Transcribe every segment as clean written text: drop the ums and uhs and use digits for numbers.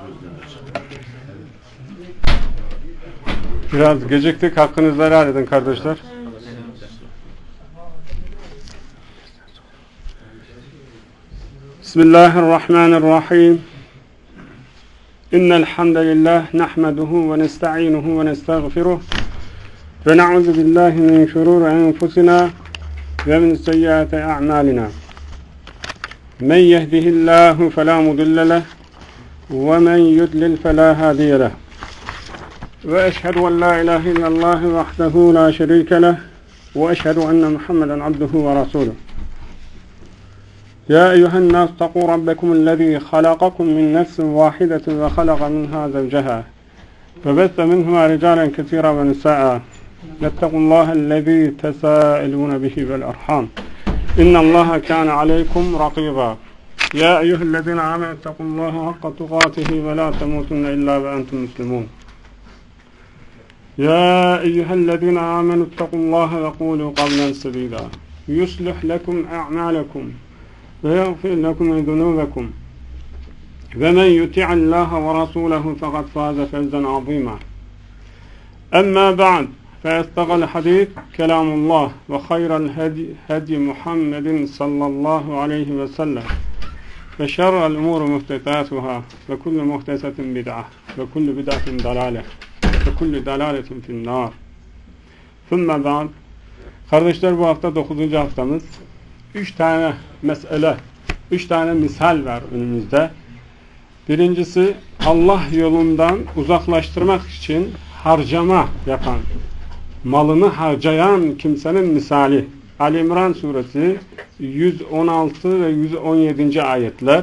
Biraz geciktik. Hakkınızı helal edin kardeşler. Bismillahirrahmanirrahim. İnnel hamdelellahi nahmeduhu ve nestainuhu ve nestağfiruh ve na'udzu billahi min şururi enfusina ve min seyyiati a'malina. Men yehdihillahu fela mudille leh ve men yudlil fela hadiye leh. Ve eşhedü en la ilahe illallah vahdehu la şerike leh ve eşhedü enne Muhammeden abduhu ve rasuluh. يا أيها الناس اتقوا ربكم الذي خلقكم من نفس واحدة وخلق منها زوجها وبث منهما رجالا كثيرا ونساء واتقوا الله الذي تساءلون به والأرحام إن الله كان عليكم رقيبا يا أيها الذين آمنوا اتقوا الله حق تقاته ولا تموتن إلا وأنتم مسلمون يا أيها الذين آمنوا اتقوا الله وقولوا قولا سديدا يصلح لكم أعمالكم ويغفر لكم ذنوبكم ومن يطع الله ورسوله فقد فاز فوزا عظيما أما بعد فأصدق الحديث كلام الله وخير الهدي هدي محمد صلى الله عليه وسلم وشر الأمور محدثاتها وكل محدثة بدعة وكل بدعة ضلالة وكل ضلالة في النار. ثم بعد. Kardeşler, bu hafta 9. haftamız. 3 tane mesele, 3 tane misal var önümüzde. Birincisi, Allah yolundan uzaklaştırmak için harcama yapan, malını harcayan kimsenin misali. Ali İmran suresi 116 ve 117. ayetler.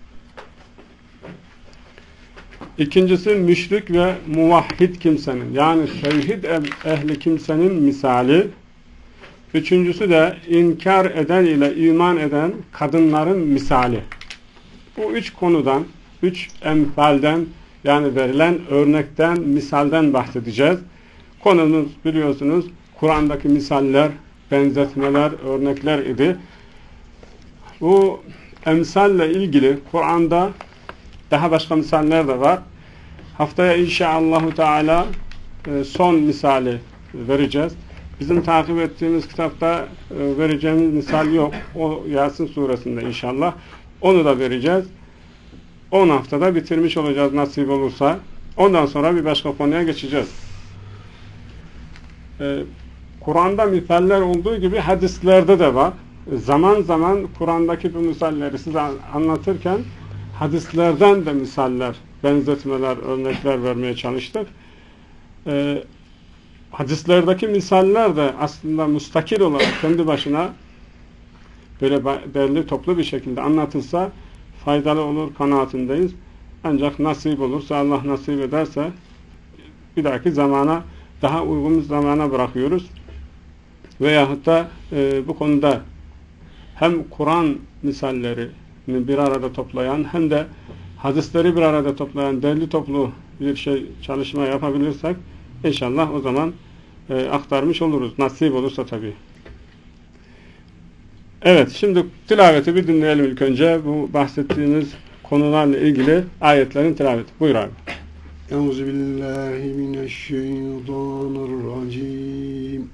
İkincisi, müşrik ve muvahhid kimsenin, yani tevhid ehli kimsenin misali. Üçüncüsü de inkar eden ile iman eden kadınların misali. Bu 3 konudan, 3 emsalden, yani verilen örnekten, misalden bahsedeceğiz. Konumuz biliyorsunuz Kur'an'daki misaller, benzetmeler, örnekler idi. Bu emsalle ilgili Kur'an'da daha başka misaller de var. Haftaya inşallahü teala son misali vereceğiz. Bizim takip ettiğimiz kitapta vereceğimiz misal yok. O Yasin suresinde inşallah. Onu da vereceğiz. 10 haftada bitirmiş olacağız nasip olursa. Ondan sonra bir başka konuya geçeceğiz. Kur'an'da misaller olduğu gibi hadislerde de var. Zaman zaman Kur'an'daki bu misalleri size anlatırken hadislerden de misaller, benzetmeler, örnekler vermeye çalıştık. Hadislerdeki misaller de aslında müstakil olarak kendi başına böyle belli toplu bir şekilde anlatılsa faydalı olur kanaatindeyiz. Ancak nasip olursa, Allah nasip ederse bir dahaki zamana, daha uygun bir zamana bırakıyoruz. Veyahut da bu konuda hem Kur'an misallerini bir arada toplayan hem de hadisleri bir arada toplayan derli toplu bir çalışma yapabilirsek İnşallah o zaman aktarmış oluruz. Nasip olursa tabii. Evet, şimdi tilaveti bir dinleyelim ilk önce. Bu bahsettiğimiz konularla ilgili ayetlerin tilaveti. Buyur abi. Euzubillahimineşşeytanirracim.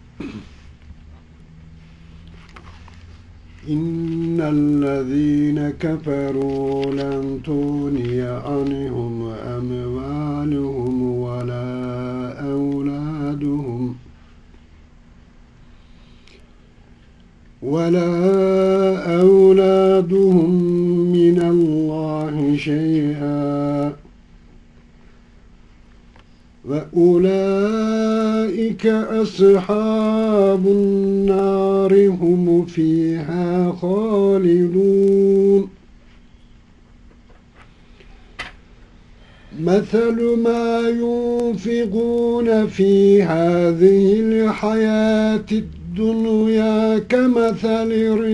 İnnellezîne keferû len tûniye anhum emvâluhum ve lâ أولادهم من الله شيئا وأولئك أصحاب النار هم فيها خالدون مثل ما ينفقون في هذه الحياة الدنيا كمثل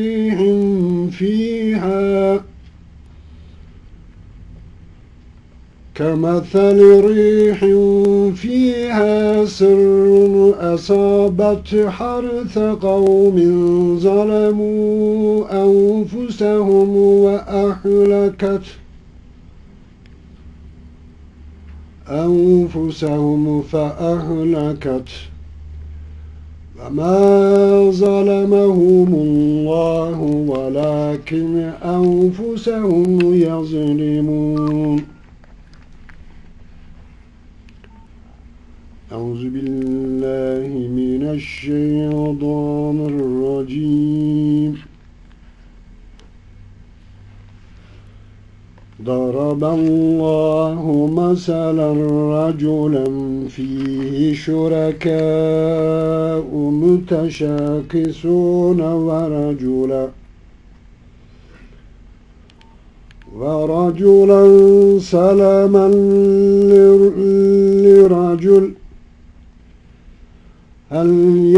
ريح فيها سر أصابت حرث قوم ظلموا أنفسهم أنفسهم فأهلكت وما ظلمهم الله ولكن أنفسهم يظلمون أعوذ بالله من الشيطان الرجيم ضرب الله مثلا رجلا فيه شركاء متشاكسون ورجلا سلما لرجل هل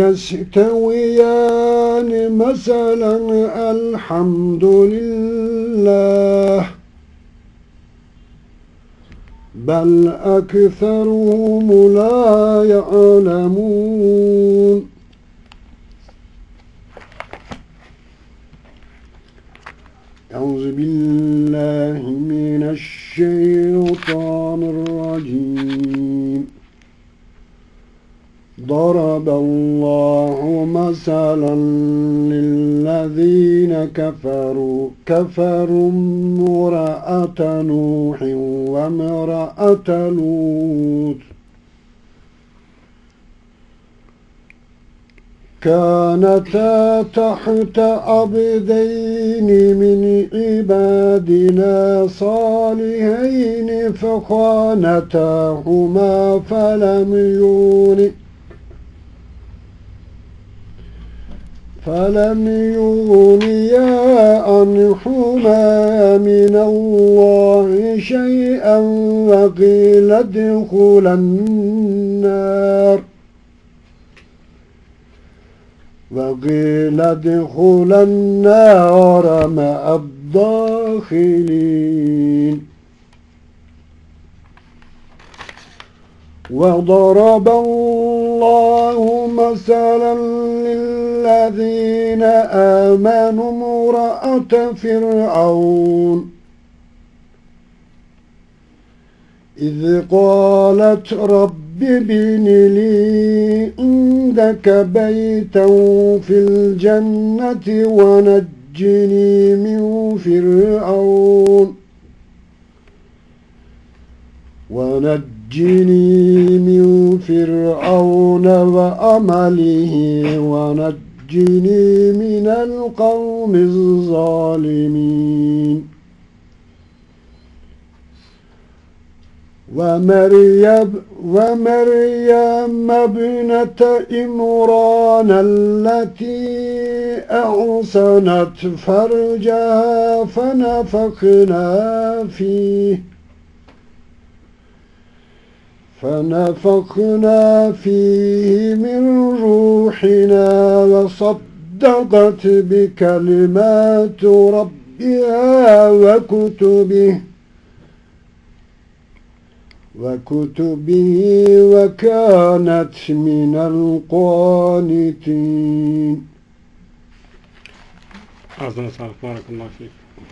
يستويان مثلا الحمد لله بل أكثرهم لا يعلمون أعوذ بالله من الشيطان الرجيم ضرب الله مثلا للذين كفروا امرأة نوح وامرأة لوط كانتا تحت عبدين من عبادنا صالحين فخانتاهما فلم يغنيا عنهما من الله شيئا وقيل ادخلا النار مع الداخلين وضرب الله مثلا للذين آمنوا امرأة فرعون إذ قالت رب ابن لي عندك بيتا في الجنة ونجني من فرعون وعمله ونجني من القوم الظالمين ومريم ابنة عمران التي أحصنت فرجها فنفخنا فيه من روحنا وصدقت بكلمات ربها وكتبه وكانت من القانتين. Ağzına sağlık. Barakallahu fik.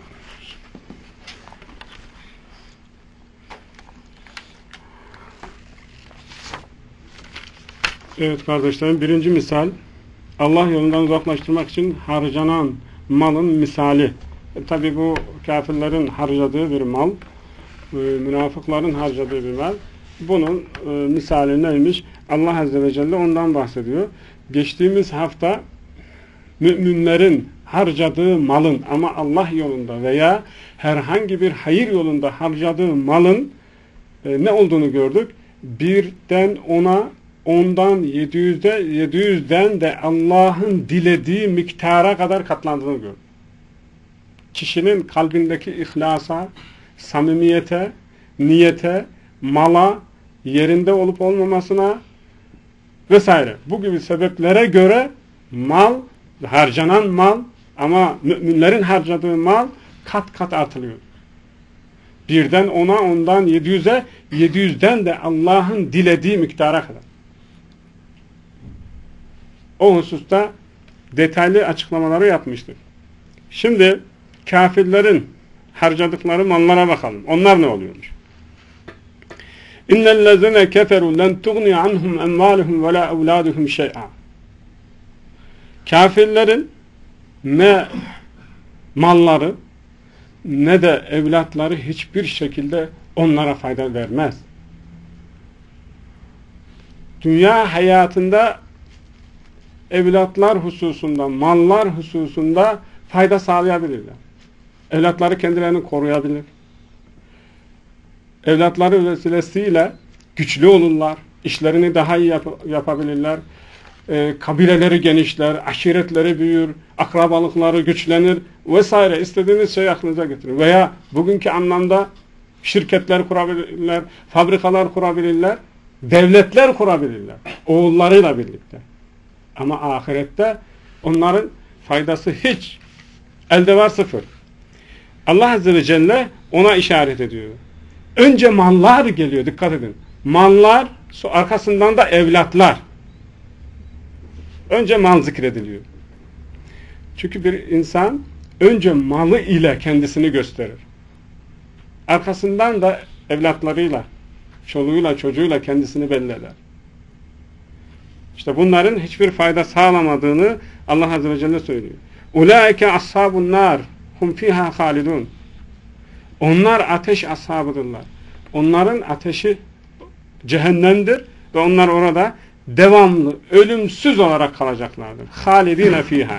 Evet kardeşlerim, birinci misal Allah yolundan uzaklaştırmak için harcanan malın misali. Tabi bu kafirlerin harcadığı bir mal, münafıkların harcadığı bir mal. Bunun misali neymiş? Allah Azze ve Celle ondan bahsediyor. Geçtiğimiz hafta müminlerin harcadığı malın ama Allah yolunda veya herhangi bir hayır yolunda harcadığı malın ne olduğunu gördük. Birden ona, ondan 700'den de Allah'ın dilediği miktara kadar katlandığını gördük. Kişinin kalbindeki ihlasa, samimiyete, niyete, mala, yerinde olup olmamasına vesaire. Bu gibi sebeplere göre mal, harcanan mal ama müminlerin harcadığı mal kat kat artılıyor. Birden ona, ondan 700'e, 700'den de Allah'ın dilediği miktara kadar. O hususta detaylı açıklamaları yapmıştık. Şimdi kafirlerin harcadıkları mallara bakalım. Onlar ne oluyormuş? İnnellezine keferu len tugni anhum emvaluhum ve la evladuhum şey'a. Kafirlerin ne malları ne de evlatları hiçbir şekilde onlara fayda vermez. Dünya hayatında evlatlar hususunda, mallar hususunda fayda sağlayabilirler. Evlatları kendilerini koruyabilir. Evlatları vesilesiyle güçlü olurlar. İşlerini daha iyi yapabilirler. Kabileleri genişler, aşiretleri büyür, akrabalıkları güçlenir vesaire. İstediğiniz şeyi aklınıza getirin. Veya bugünkü anlamda şirketler kurabilirler, fabrikalar kurabilirler, devletler kurabilirler. Oğullarıyla birlikte. Ama ahirette onların faydası hiç. Elde var sıfır. Allah Azze ve Celle ona işaret ediyor. Önce mallar geliyor, dikkat edin. Mallar, arkasından da evlatlar. Önce mal zikrediliyor. Çünkü bir insan önce malı ile kendisini gösterir. Arkasından da evlatlarıyla, çoluğuyla, çocuğuyla kendisini belli eder. İşte bunların hiçbir fayda sağlamadığını Allah Azze ve Celle söylüyor. Ulaike ashabun nar hum fiha halidun. Onlar ateş ashabıdırlar. Onların ateşi cehennemdir ve onlar orada devamlı, ölümsüz olarak kalacaklardır. Halidine fiha.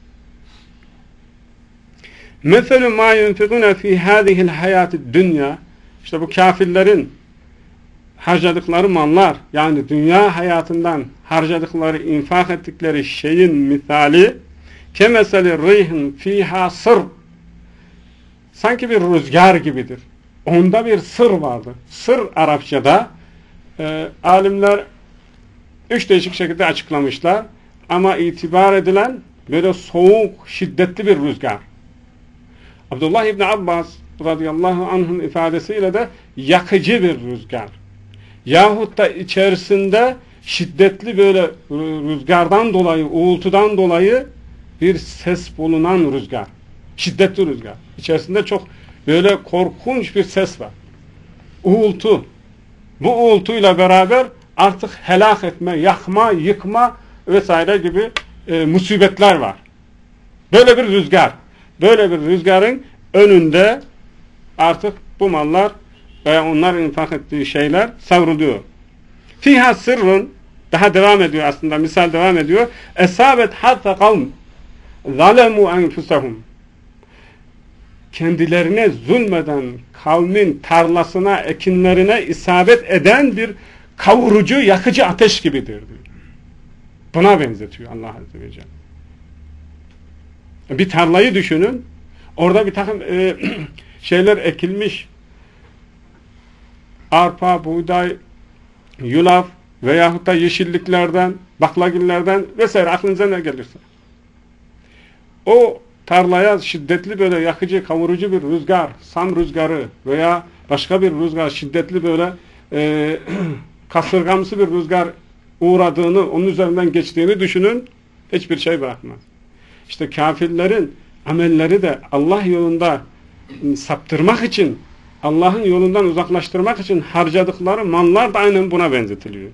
Meselu ma yunfikune fi hadihil hayatid dünya. İşte bu kafirlerin harcadıkları mallar, yani dünya hayatından harcadıkları, infak ettikleri şeyin misali kemeseli rihin fiha sır. Sanki bir rüzgar gibidir. Onda bir sır vardır. Sır Arapçada alimler 3 değişik şekilde açıklamışlar. Ama itibar edilen böyle soğuk, şiddetli bir rüzgar. Abdullah İbni Abbas radıyallahu anh'ın ifadesiyle de yakıcı bir rüzgar. Yahut da içerisinde şiddetli böyle rüzgardan dolayı, uğultudan dolayı bir ses bulunan rüzgar. Şiddetli rüzgar. İçerisinde çok böyle korkunç bir ses var. Uğultu. Bu uğultuyla beraber artık helak etme, yakma, yıkma vesaire gibi musibetler var. Böyle bir rüzgar. Böyle bir rüzgarın önünde artık bu mallar veya onlar infak ettiği şeyler savruluyor. Fiha sırrun, daha devam ediyor aslında, misal devam ediyor. Esabet hatta kavm zalemu enfusahum. Kendilerine zulmeden kavmin tarlasına, ekinlerine isabet eden bir kavurucu, yakıcı ateş gibidir diyor. Buna benzetiyor Allah Azze ve Celle. Bir tarlayı düşünün. Orada bir takım şeyler ekilmiş. Arpa, buğday, yulaf veyahut da yeşilliklerden, baklagillerden vesaire aklınıza ne gelirse. O tarlaya şiddetli böyle yakıcı, kavurucu bir rüzgar, sam rüzgarı veya başka bir rüzgar, şiddetli böyle kasırgamsı bir rüzgar uğradığını, onun üzerinden geçtiğini düşünün, hiçbir şey bırakmaz. İşte kafirlerin amelleri de Allah yolunda saptırmak için, Allah'ın yolundan uzaklaştırmak için harcadıkları mallar da aynen buna benzetiliyor.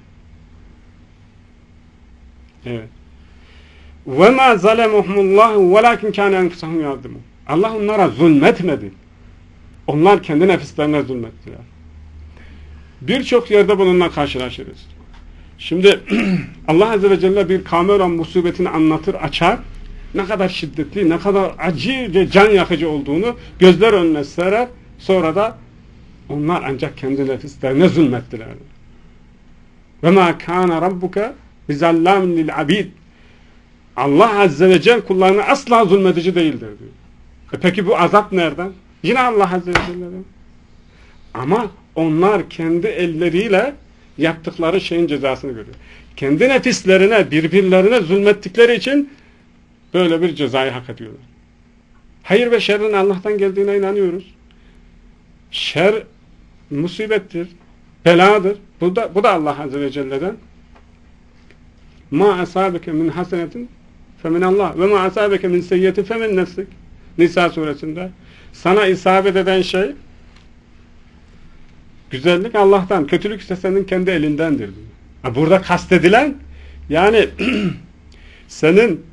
Evet. وَمَا زَلَمُهُمُ اللّٰهُ وَلَاكِنْ كَانَ اَنْفُسَهُمْ يَعْدِمُونَ. Allah onlara zulmetmedi. Onlar kendi nefislerine zulmettiler. Birçok yerde bununla karşılaşırız. Şimdi Allah Azze ve Celle bir kavme olan musibetini anlatır, açar. Ne kadar şiddetli, ne kadar acı ve can yakıcı olduğunu gözler önüne serer. Sonra da onlar ancak kendi nefislerine zulmettiler. وَمَا كَانَ رَبُّكَ بِزَلَّامٍ لِلْعَبِيدِ. Allah Azze ve Celle kullarına asla zulmedici değildir diyor. Peki bu azap nereden? Yine Allah Azze ve Celle'den. Ama onlar kendi elleriyle yaptıkları şeyin cezasını görüyor. Kendi nefislerine, birbirlerine zulmettikleri için böyle bir cezayı hak ediyorlar. Hayır ve şerrin Allah'tan geldiğine inanıyoruz. Şer musibettir, beladır. Bu da Allah Azze ve Celle'den. Ma asabeke min hasenetin femin Allah ve ma asabeke min seyyiyetin femin nefsik. Nisa suresinde sana isabet eden şey Güzellik Allah'tan, kötülük ise senin kendi elindendir diyor. Burada kastedilen yani senin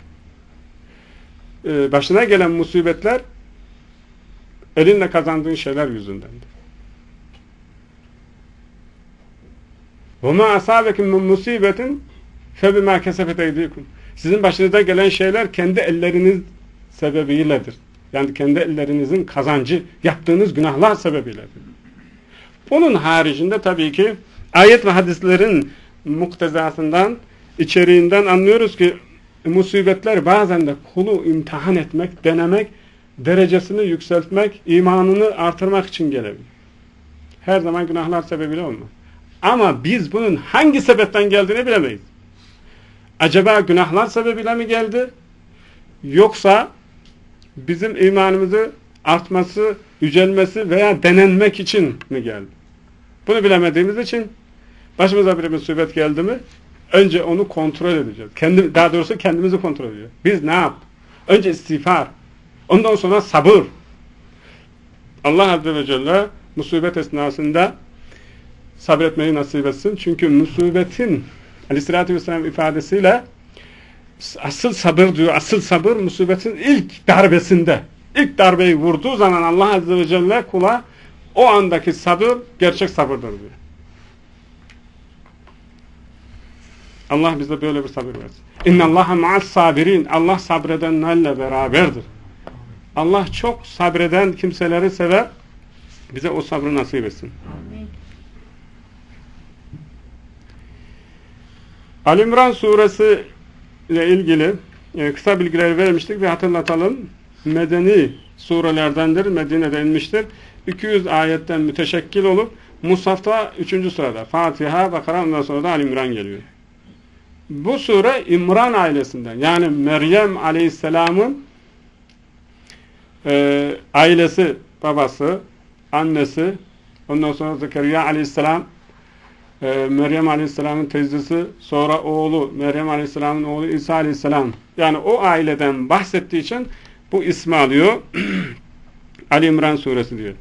başına gelen musibetler elinle kazandığın şeyler yüzündendir. وَمَا أَصَابَكُمْ مِنْ مُصِيبَةٍ فَبِمَا كَسَبَتْ اَيْدِيكُمْ. Sizin başınıza gelen şeyler kendi elleriniz sebebiyledir. Yani kendi ellerinizin kazancı, yaptığınız günahlar sebebiyledir. Onun haricinde tabii ki ayet ve hadislerin muktezasından, içeriğinden anlıyoruz ki musibetler bazen de kulu imtihan etmek, denemek, derecesini yükseltmek, imanını artırmak için gelebilir. Her zaman günahlar sebebiyle olmaz. Ama biz bunun hangi sebepten geldiğini bilemeyiz. Acaba günahlar sebebiyle mi geldi? Yoksa bizim imanımızı artması, yücelmesi veya denenmek için mi geldi? Bunu bilemediğimiz için başımıza bir musibet geldi mi önce onu kontrol edeceğiz. Daha doğrusu kendimizi kontrol edeceğiz. Biz ne yaptık? Önce istiğfar. Ondan sonra sabır. Allah Azze ve Celle musibet esnasında sabretmeyi nasip etsin. Çünkü musibetin Aleyhisselatü Vesselam ifadesiyle asıl sabır diyor. Asıl sabır musibetin ilk darbesinde. İlk darbeyi vurduğu zaman Allah Azze ve Celle kula o andaki sabır gerçek sabırdır diyor. Allah bize böyle bir sabır versin. İnnallâhe ma'as sabirin. Allah sabredenlerle beraberdir. Allah çok sabreden kimseleri sever. Bize o sabrı nasip etsin. Ali-İmran suresi ile ilgili kısa bilgiler vermiştik ve hatırlatalım. Medeni surelerdendir. Medine'de inmiştir. 200 ayetten müteşekkil olup Musaf'ta 3. sırada. Fatiha, Bakara, ondan sonra da Ali-İmran geliyor. Bu sure İmran ailesinden, yani Meryem Aleyhisselam'ın ailesi, babası, annesi, ondan sonra Zekeriya Aleyhisselam, Meryem Aleyhisselam'ın teyzesi, sonra oğlu, Meryem Aleyhisselam'ın oğlu İsa Aleyhisselam. Yani o aileden bahsettiği için bu ismi alıyor. Ali İmran suresi diyor.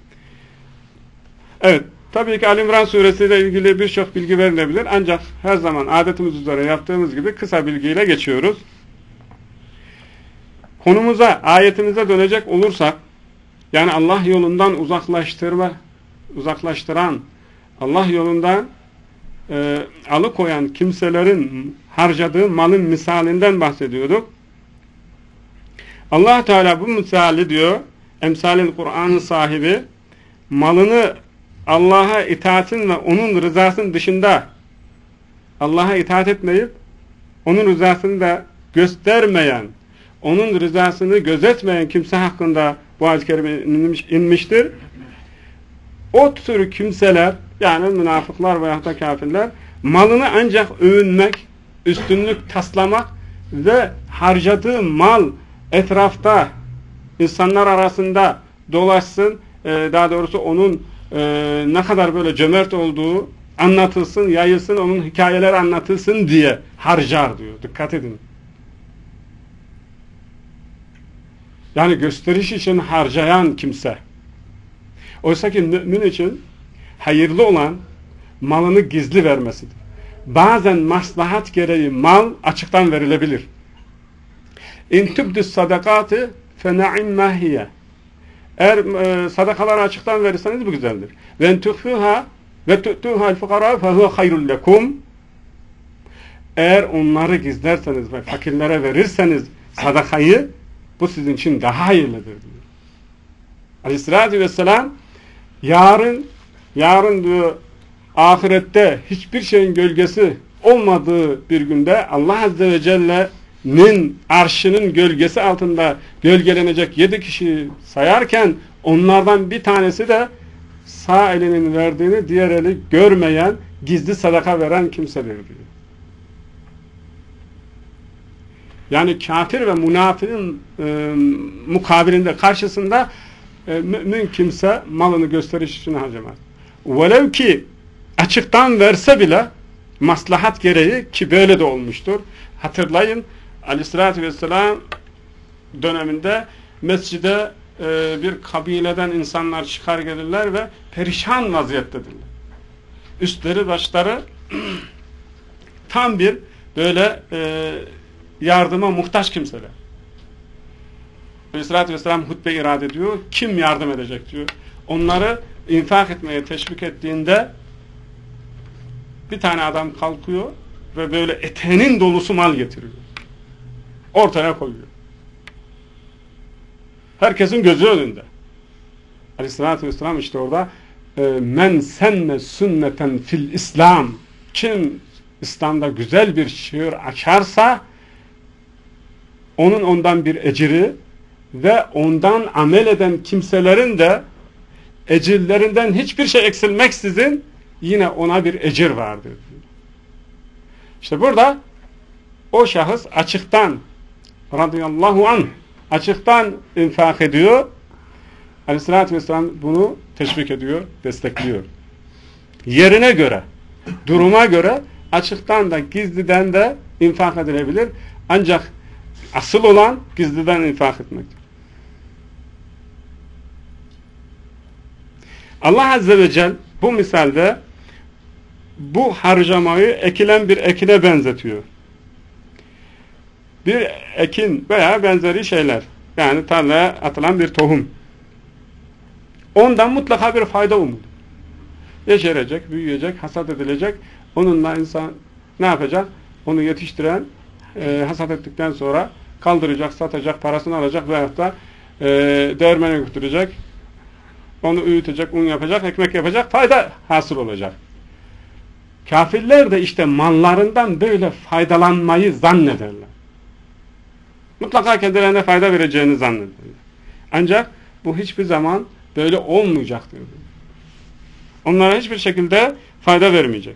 Evet, tabii ki Ali İmran suresiyle ilgili birçok bilgi verilebilir. Ancak her zaman adetimiz üzere yaptığımız gibi kısa bilgiyle geçiyoruz. Konumuza, ayetimize dönecek olursak, yani Allah yolundan uzaklaştıran, Allah yolundan alıkoyan kimselerin harcadığı malın misalinden bahsediyorduk. Allah Teala bu misali diyor, emsalin Kur'an'ın sahibi, malını Allah'a itaatin ve onun rızasının dışında Allah'a itaat etmeyip onun rızasını da göstermeyen, onun rızasını gözetmeyen kimse hakkında bu ayet-i kerime inmiştir. O tür kimseler, yani münafıklar veya da kafirler, malını ancak övünmek, üstünlük taslamak ve harcadığı mal etrafta, insanlar arasında dolaşsın, daha doğrusu onun ne kadar böyle cömert olduğu anlatılsın, yayılsın, onun hikayeler anlatılsın diye harcar diyor. Dikkat edin. Yani gösteriş için harcayan kimse. Oysa ki mümin için hayırlı olan malını gizli vermesidir. Bazen maslahat gereği mal açıktan verilebilir. İn tübdü sadakatı fena'imma hiye. Eğer sadakaları açıktan verirseniz bu güzeldir. Ve en tuhfuha ve tu'tuha'l fukara fehuve hayrun lekum. Eğer onları gizlerseniz ve fakirlere verirseniz sadakayı, bu sizin için daha hayırlıdır diyor. Aleyhissalatü vesselam yarın diyor, ahirette hiçbir şeyin gölgesi olmadığı bir günde Allah Azze ve Celle'nin arşının gölgesi altında gölgelenecek 7 kişi sayarken onlardan bir tanesi de sağ elinin verdiğini diğer eli görmeyen, gizli sadaka veren kimsedir diyor. Yani kafir ve münafığın mukabilinde, karşısında mümin kimse malını gösteriş için harcamaz. Velev ki açıktan verse bile maslahat gereği, ki böyle de olmuştur. Hatırlayın, Aleyhisselatü Vesselam döneminde mescide bir kabileden insanlar çıkar gelirler ve perişan vaziyettedirler. Üstleri başları tam bir böyle yardıma muhtaç kimseler. Aleyhissalatü vesselam hutbe irade ediyor. Kim yardım edecek diyor. Onları infak etmeye teşvik ettiğinde bir tane adam kalkıyor ve böyle eteğinin dolusu mal getiriyor. Ortaya koyuyor. Herkesin gözü önünde. Aleyhissalatü vesselam işte orada men senne sünneten fil İslam, kim İslam'da güzel bir şiir açarsa onun ondan bir eciri ve ondan amel eden kimselerin de ecirlerinden hiçbir şey eksilmeksizin yine ona bir ecir vardır. İşte burada o şahıs açıktan radıyallahu anh açıktan infak ediyor. Aleyhissalatü vesselam bunu teşvik ediyor, destekliyor. Yerine göre, duruma göre açıktan da gizliden de infak edilebilir. Ancak asıl olan gizliden infak etmektir. Allah Azze ve Celle bu misalde bu harcamayı ekilen bir ekine benzetiyor. Bir ekin veya benzeri şeyler. Yani tarlaya atılan bir tohum. Ondan mutlaka bir fayda umudu. Yeşerecek, büyüyecek, hasat edilecek. Onunla insan ne yapacak? Onu yetiştiren, hasat ettikten sonra kaldıracak, satacak, parasını alacak veyahut da değirmene götürecek. Onu öğütecek, un yapacak, ekmek yapacak, fayda hasıl olacak. Kafirler de işte mallarından böyle faydalanmayı zannederler. Mutlaka kendilerine fayda vereceğini zannederler. Ancak bu hiçbir zaman böyle olmayacaktır. Onlara hiçbir şekilde fayda vermeyecek.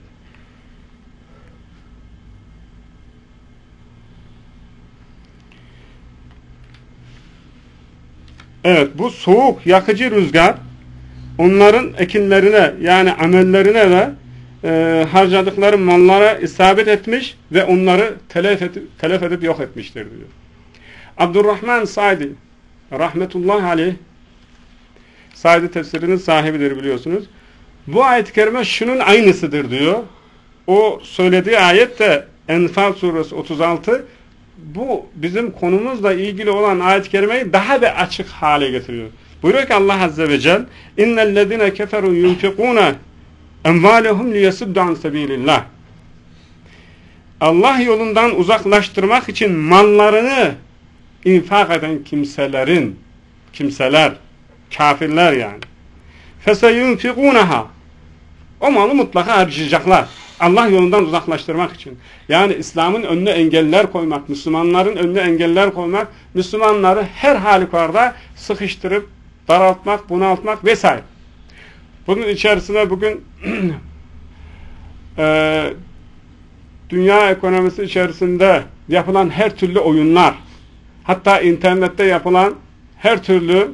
Evet, bu soğuk, yakıcı rüzgar onların ekinlerine yani amellerine ve harcadıkları mallara isabet etmiş ve onları telef edip yok etmiştir diyor. Abdurrahman Sa'di rahmetullahi aleyh, Sa'di tefsirinin sahibidir biliyorsunuz. Bu ayet-i kerime şunun aynısıdır diyor. O söylediği ayet de Enfal suresi 36. Bu bizim konumuzla ilgili olan ayet-i kerimeyi daha da açık hale getiriyor. Buyuruyor ki Allah Azze ve Celle İnnellezine keferu yunfikûne emvâlehum liyesuddu an sebîlillah. Allah yolundan uzaklaştırmak için mallarını infak eden kimseler, kafirler yani. Feseyunfikûneha. O malı mutlaka harcayacaklar. Allah yolundan uzaklaştırmak için. Yani İslam'ın önüne engeller koymak, Müslümanların önüne engeller koymak, Müslümanları her halükarda sıkıştırıp, daraltmak, bunaltmak vesaire. Bunun içerisine bugün dünya ekonomisi içerisinde yapılan her türlü oyunlar, hatta internette yapılan her türlü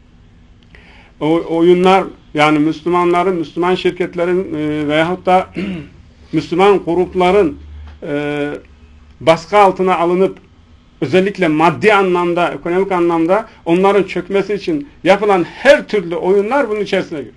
oyunlar, yani Müslümanların, Müslüman şirketlerin veyahut da Müslüman grupların baskı altına alınıp özellikle maddi anlamda, ekonomik anlamda onların çökmesi için yapılan her türlü oyunlar bunun içerisine giriyor.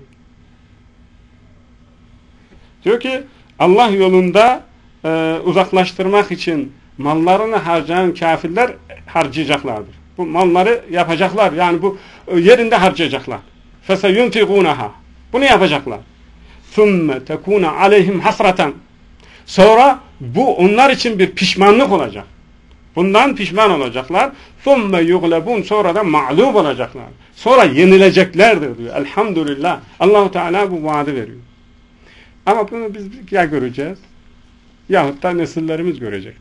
Diyor ki Allah yolunda uzaklaştırmak için mallarını harcayan kafirler harcayacaklardır. Bu malları yapacaklar. Yani bu yerinde harcayacaklar. فَسَيُنْفِقُونَهَا. Bunu yapacaklar. ثُمَّ تَكُونَ عَلَيْهِمْ حَسْرَةً. Sonra bu onlar için bir pişmanlık olacak. Bundan pişman olacaklar. ثُمَّ يُغْلَبُونَ. Sonra da mağlup olacaklar. Sonra yenileceklerdir diyor. Elhamdülillah. Allah-u Teala bu vaadi veriyor. Ama bunu biz ya göreceğiz yahut da nesillerimiz görecek.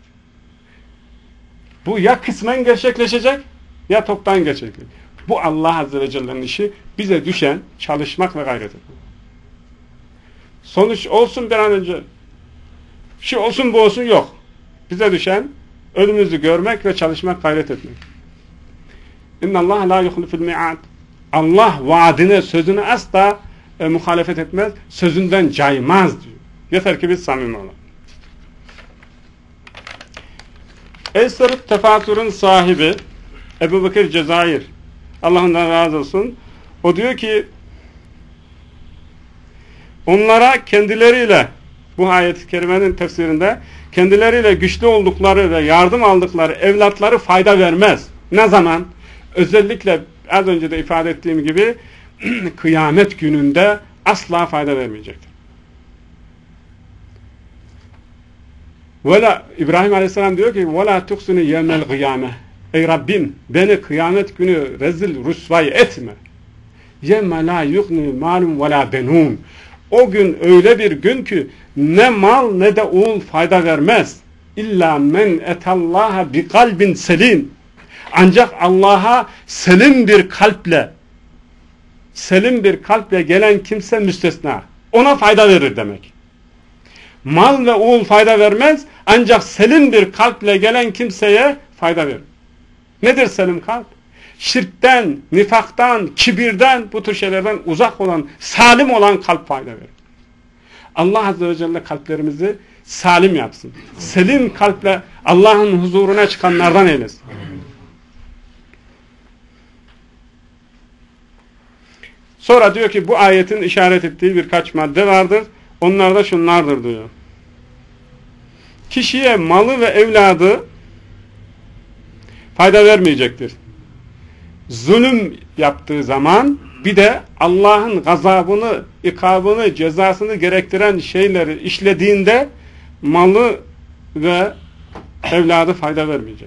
Bu ya kısmen gerçekleşecek ya toptan gerçekleşecek. Bu Allah Azze ve Celle'nin işi. Bize düşen çalışmak ve gayret etmek. Sonuç olsun bir an önce. Şu olsun bu olsun yok. Bize düşen önümüzü görmek ve çalışmak, gayret etmek. İnnallâhe lâ yuhlifil mi'ad. Allah vaadine, sözüne asla muhalefet etmez. Sözünden caymaz diyor. Yeter ki biz samimi olalım. Eysar Tefatür'ün sahibi Ebu Bekir Cezayir Allah ondan razı olsun. O diyor ki onlara kendileriyle, bu ayet-i kerimenin tefsirinde, kendileriyle güçlü oldukları ve yardım aldıkları evlatları fayda vermez. Ne zaman? Özellikle az önce de ifade ettiğim gibi kıyamet gününde asla fayda vermeyecektir. İbrahim Aleyhisselam diyor ki وَلَا تُقْسُنِ يَوْمَ الْقِيَامَةِ Ey Rabbim, beni kıyamet günü rezil rüsvay etme. يَمَّ لَا يُغْنِ مَالٌ وَلَا بَنُونَ O gün öyle bir gün ki ne mal ne de oğul fayda vermez. İlla men etallaha bi kalbin selim. Ancak Allah'a selim bir kalple gelen kimse müstesna. Ona fayda verir demek. Mal ve oğul fayda vermez, ancak selim bir kalple gelen kimseye fayda verir. Nedir selim kalp? Şirkten, nifaktan, kibirden, bu tür şeylerden uzak olan, salim olan kalp fayda verir. Allah Azze ve Celle kalplerimizi salim yapsın. Selim kalple Allah'ın huzuruna çıkanlardan eylesin. Sonra diyor ki bu ayetin işaret ettiği birkaç madde vardır. Onlar da şunlardır diyor. Kişiye malı ve evladı fayda vermeyecektir. Zulüm yaptığı zaman bir de Allah'ın gazabını, ikabını, cezasını gerektiren şeyleri işlediğinde malı ve evladı fayda vermeyecek.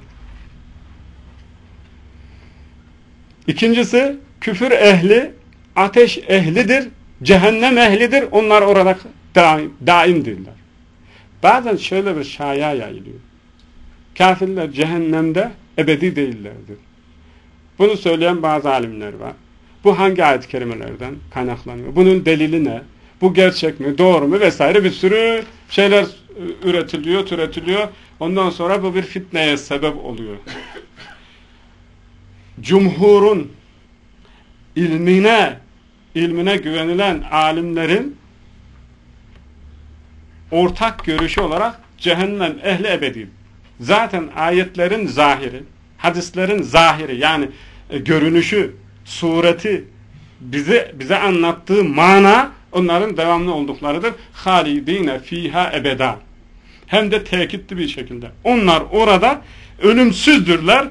İkincisi, küfür ehli, ateş ehlidir, cehennem ehlidir. Onlar orada daimdirler. Bazen şöyle bir şaya yayılıyor. Kafirler cehennemde ebedi değillerdir. Bunu söyleyen bazı alimler var. Bu hangi ayet-i kerimelerden kaynaklanıyor? Bunun delili ne? Bu gerçek mi? Doğru mu? Vesaire bir sürü şeyler üretiliyor, türetiliyor. Ondan sonra bu bir fitneye sebep oluyor. Cumhurun ilmine güvenilen alimlerin ortak görüşü olarak cehennem ehli ebedi. Zaten ayetlerin zahiri, hadislerin zahiri yani görünüşü, sureti, bize anlattığı mana onların devamlı olduklarıdır. Halidine fiha ebeda. Hem de tekitli bir şekilde. Onlar orada ölümsüzdürler.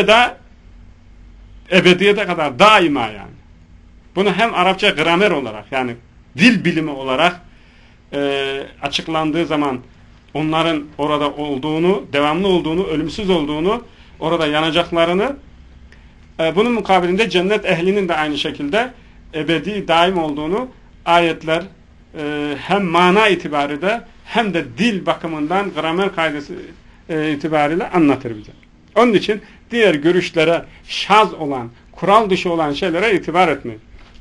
Ebediyete kadar daima yani. Bunu hem Arapça gramer olarak yani dil bilimi olarak açıklandığı zaman onların orada olduğunu, devamlı olduğunu, ölümsüz olduğunu, orada yanacaklarını, bunun mukabilinde cennet ehlinin de aynı şekilde ebedi, daim olduğunu ayetler hem mana itibariyle hem de dil bakımından gramer kaidesi itibariyle anlatır bize. Onun için diğer görüşlere şaz olan, kural dışı olan şeylere itibar etmeyin.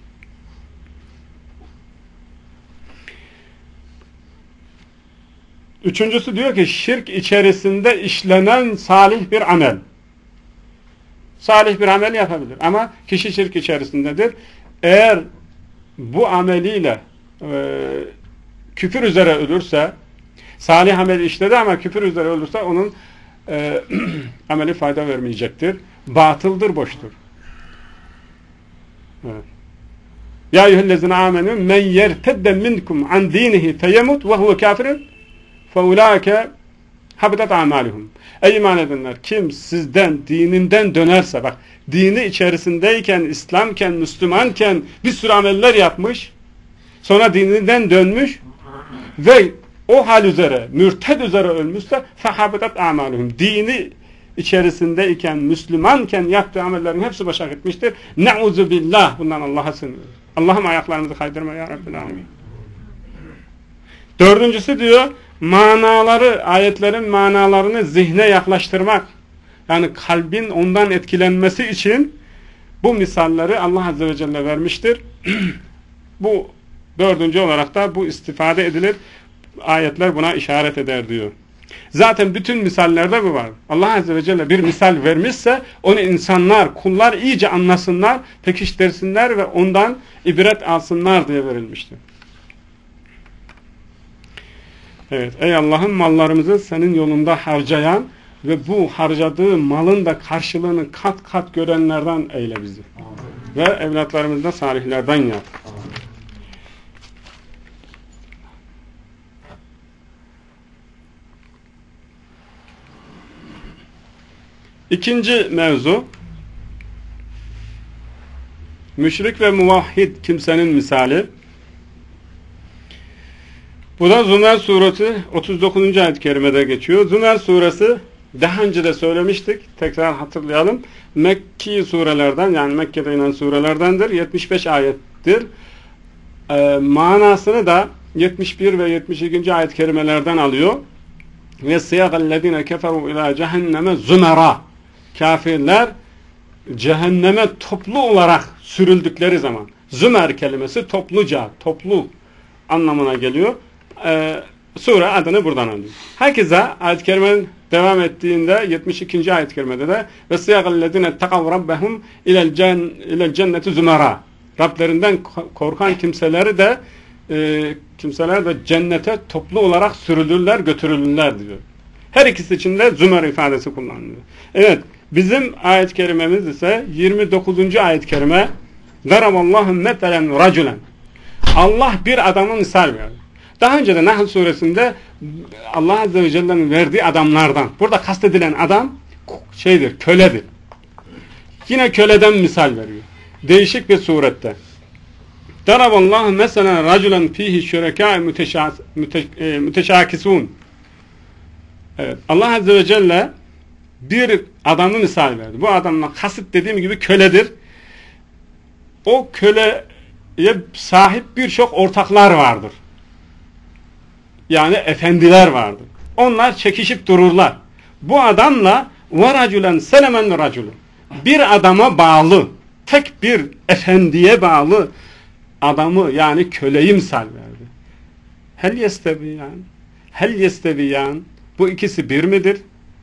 Üçüncüsü diyor ki şirk içerisinde işlenen salih bir amel. Salih bir amel yapabilir ama kişi şirk içerisindedir. Eğer bu ameliyle küfür üzere ölürse, salih amel işledi ama küfür üzere ölürse onun ameli fayda vermeyecektir. Batıldır, boştur. Evet. Ya eyyühellezine amenü men yertedde minkum an dinihi feyemut ve huve kafirun فَاُولَٰئِكَ habitat amalihum. Ey iman edenler, kim sizden, dininden dönerse, bak dini içerisindeyken, İslamken, Müslümanken bir sürü ameller yapmış, sonra dininden dönmüş ve o hal üzere, mürted üzere ölmüşse فَحَبِتَتْ amalihum. Dini içerisindeyken, Müslümanken yaptığı amellerin hepsi boşa gitmiştir. Ne'uzu billah. Bundan Allah'a sığınıyoruz. Allah'ım ayaklarımızı kaydırma ya Rabbil alemin. Dördüncüsü diyor, ayetlerin manalarını zihne yaklaştırmak. Yani kalbin ondan etkilenmesi için bu misalleri Allah Azze ve Celle vermiştir. Bu dördüncü olarak da bu istifade edilir. Ayetler buna işaret eder diyor. Zaten bütün misallerde bu var. Allah Azze ve Celle bir misal vermişse onu insanlar, kullar iyice anlasınlar, pekiştirsinler ve ondan ibret alsınlar diye verilmiştir. Evet, ey Allah'ım mallarımızı senin yolunda harcayan, ve bu harcadığı malın da karşılığını kat kat görenlerden eyle bizi. Ve evlatlarımızı da salihlerden yap. İkinci mevzu, müşrik ve muvahhid kimsenin misali. Bu da Zümer suresi 39. ayet-i kerimede geçiyor. Zümer suresi daha önce de söylemiştik. Tekrar hatırlayalım. Mekki surelerden, yani Mekke'de inen surelerdendir. 75 ayettir. Manasını da 71 ve 72. ayet-i kerimelerden alıyor. Ve siyagallezine keferu ila cehenneme zümera. Kafirler cehenneme toplu olarak sürüldükleri zaman. Zümer kelimesi topluca, toplu anlamına geliyor. Sure adını buradan alıyor. Herkese ayet-i kerimenin devam ettiğinde 72. ayet-i kerimede de ve siyagallezine tekav rabbehum ilel cenneti zümera. Rablerinden korkan kimseler de cennete toplu olarak sürülürler, götürülürler diyor. Her ikisi için de zümer ifadesi kullanılıyor. Evet, bizim ayet-i kerimemiz ise 29. ayet-i kerime Daraballahu metelen raculen. Allah bir adamın misal verdi. Daha önce de Nahl suresinde Allah Azze ve Celle'nin verdiği adamlardan. Burada kastedilen adam köledir. Yine köleden misal veriyor. Değişik bir surette. Daraballahu meselen raculen fihi şurekâ müteşâkisûn. Evet, Allah Azze ve Celle bir adamı misal verdi. Bu adamla kasıt dediğim gibi köledir. O köleye sahip birçok ortaklar vardır. Yani efendiler vardır. Onlar çekişip dururlar. Bu adamla وَرَجُلًا سَلَمًا رَجُلًا bir adama bağlı, tek bir efendiye bağlı adamı, yani köleyi misal verdi. Hel yesteviyan bu ikisi bir midir?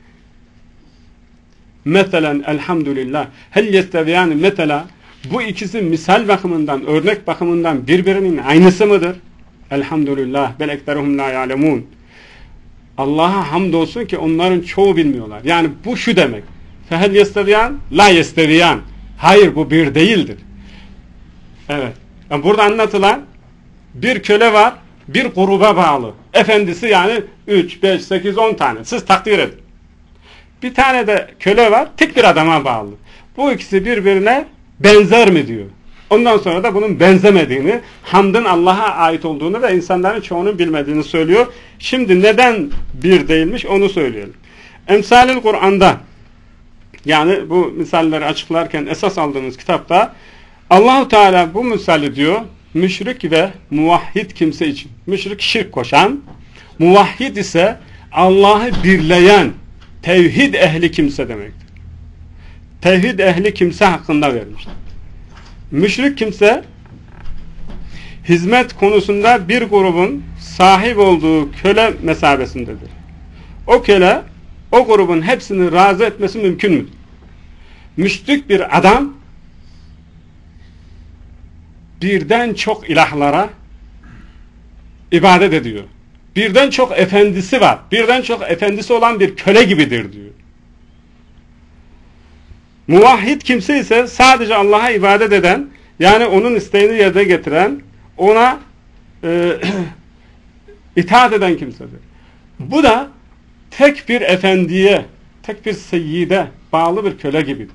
Meselen elhamdülillah. Hel yesteviyan mesela bu ikisi misal bakımından, örnek bakımından birbirinin aynısı mıdır? Elhamdülillah. Bel ekteruhum la ya'lemun. Allah'a hamdolsun ki onların çoğu bilmiyorlar. Yani bu şu demek. Fehel yesteviyan, la yesteviyan. Hayır, bu bir değildir. Evet. Yani burada anlatılan bir köle var, bir gruba bağlı. Efendisi yani 3, 5, 8, 10 tane. Siz takdir edin. Bir tane de köle var, tek bir adama bağlı. Bu ikisi birbirine benzer mi diyor. Ondan sonra da bunun benzemediğini, hamdın Allah'a ait olduğunu ve insanların çoğunun bilmediğini söylüyor. Şimdi neden bir değilmiş onu söyleyelim. Emsalül Kur'an'da, yani bu misalleri açıklarken esas aldığımız kitapta Allah-u Teala bu misali diyor müşrik ve muvahhid kimse için. Müşrik şirk koşan, muvahhid ise Allah'ı birleyen tevhid ehli kimse demektir. Tevhid ehli kimse hakkında vermiştir. Müşrik kimse hizmet konusunda bir grubun sahip olduğu köle mesabesindedir. O köle o grubun hepsini razı etmesi mümkün müdür? Müşrik bir adam birden çok ilahlara ibadet ediyor. Birden çok efendisi var. Birden çok efendisi olan bir köle gibidir diyor. Muvahhid kimse ise sadece Allah'a ibadet eden, yani onun isteğini yerine getiren, ona itaat eden kimsedir. Bu da tek bir efendiye, tek bir seyyide bağlı bir köle gibidir.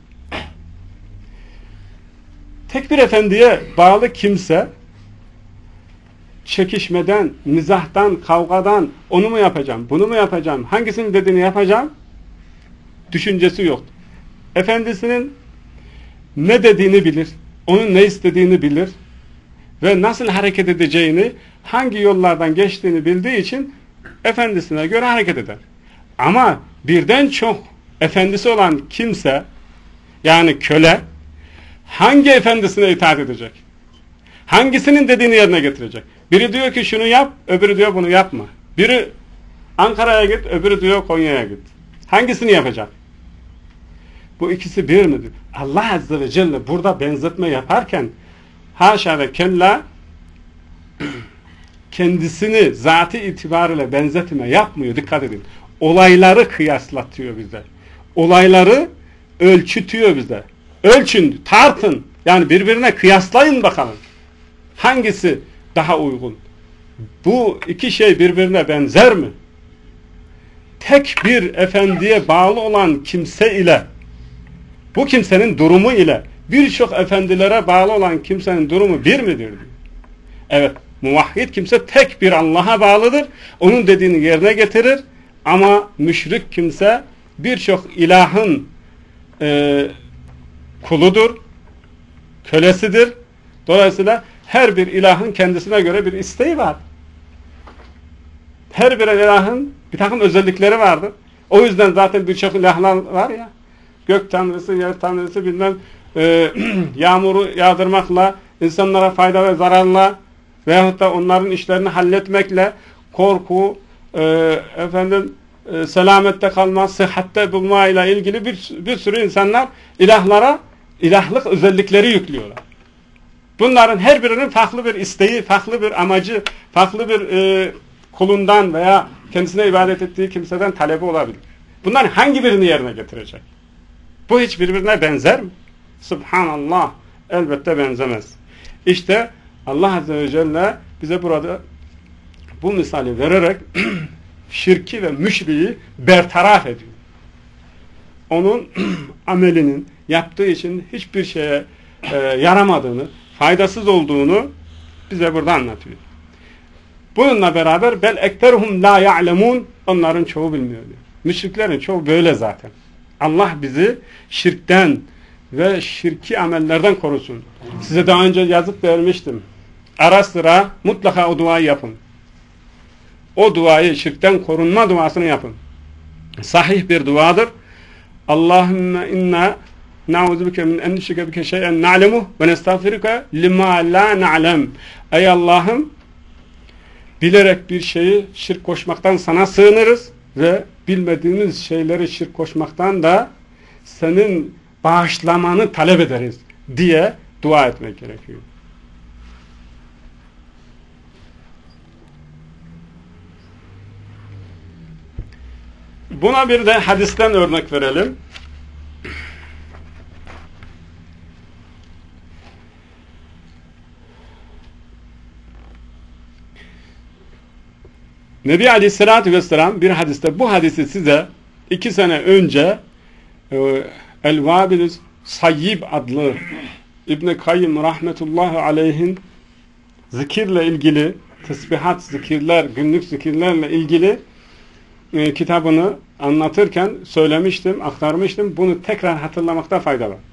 Tek bir efendiye bağlı kimse çekişmeden, mizahtan, kavgadan onu mu yapacağım, bunu mu yapacağım, hangisinin dediğini yapacağım düşüncesi yoktur. Efendisinin ne dediğini bilir, onun ne istediğini bilir ve nasıl hareket edeceğini, hangi yollardan geçtiğini bildiği için efendisine göre hareket eder. Ama birden çok efendisi olan kimse, yani köle, hangi efendisine itaat edecek? Hangisinin dediğini yerine getirecek? Biri diyor ki şunu yap, öbürü diyor bunu yapma. Biri Ankara'ya git, öbürü diyor Konya'ya git. Hangisini yapacak? Bu ikisi bir midir? Allah Azze ve Celle burada benzetme yaparken haşa ve kella kendisini zatı itibariyle benzetme yapmıyor. Dikkat edin. olayları kıyaslatıyor bize. Olayları ölçütüyor bize. Ölçün, tartın. Yani birbirine kıyaslayın bakalım. Hangisi daha uygun? Bu iki şey birbirine benzer mi? Tek bir efendiye bağlı olan kimse ile, bu kimsenin durumu ile birçok efendilere bağlı olan kimsenin durumu bir midir diyor. Evet, muvahhid kimse tek bir Allah'a bağlıdır. Onun dediğini yerine getirir. Ama müşrik kimse birçok ilahın kuludur, kölesidir. Dolayısıyla her bir ilahın kendisine göre bir isteği var. Her bir ilahın bir takım özellikleri vardır. O yüzden zaten birçok ilahlar var ya. Gök tanrısı, yer tanrısı, bilmem yağmuru yağdırmakla, insanlara fayda ve zararla veyahut da onların işlerini halletmekle, korku, selamette kalma, sıhhatte bulma ile ilgili bir sürü insanlar ilahlara ilahlık özellikleri yüklüyorlar. Bunların her birinin farklı bir isteği, farklı bir amacı, farklı bir kulundan veya kendisine ibadet ettiği kimseden talebi olabilir. Bunların hangi birini yerine getirecek? Bu hiç birbirine benzer mi? Subhanallah. Elbette benzemez. İşte Allah Azze ve Celle bize burada bu misali vererek şirki ve müşriği bertaraf ediyor. Onun amelinin yaptığı için hiçbir şeye yaramadığını, faydasız olduğunu bize burada anlatıyor. Bununla beraber bel ekteruhum la ya'lemun, onların çoğu bilmiyor diyor. Müşriklerin çoğu böyle zaten. Allah bizi şirkten ve şirki amellerden korusun. Size daha önce yazıp vermiştim. Ara sıra mutlaka o duayı yapın. O duayı, şirkten korunma duasını yapın. Sahih bir duadır. Allahümme inna na'udubike min en nüşrike bike şey'en na'lemuh ve nestağfiruke lima la na'lem. Ey Allah'ım, bilerek bir şeyi şirk koşmaktan sana sığınırız ve bilmediğimiz şeyleri şirk koşmaktan da senin bağışlamanı talep ederiz diye dua etmek gerekiyor. Buna bir de hadisten örnek verelim. Nebi Aleyhisselatü Vesselam bir hadiste, bu hadisi size 2 sene önce El-Vabil Sayyib adlı İbn-i Kayyim rahmetullahi aleyhin zikirle ilgili, tesbihat zikirler, günlük zikirlerle ilgili kitabını anlatırken söylemiştim, aktarmıştım. Bunu tekrar hatırlamakta fayda var.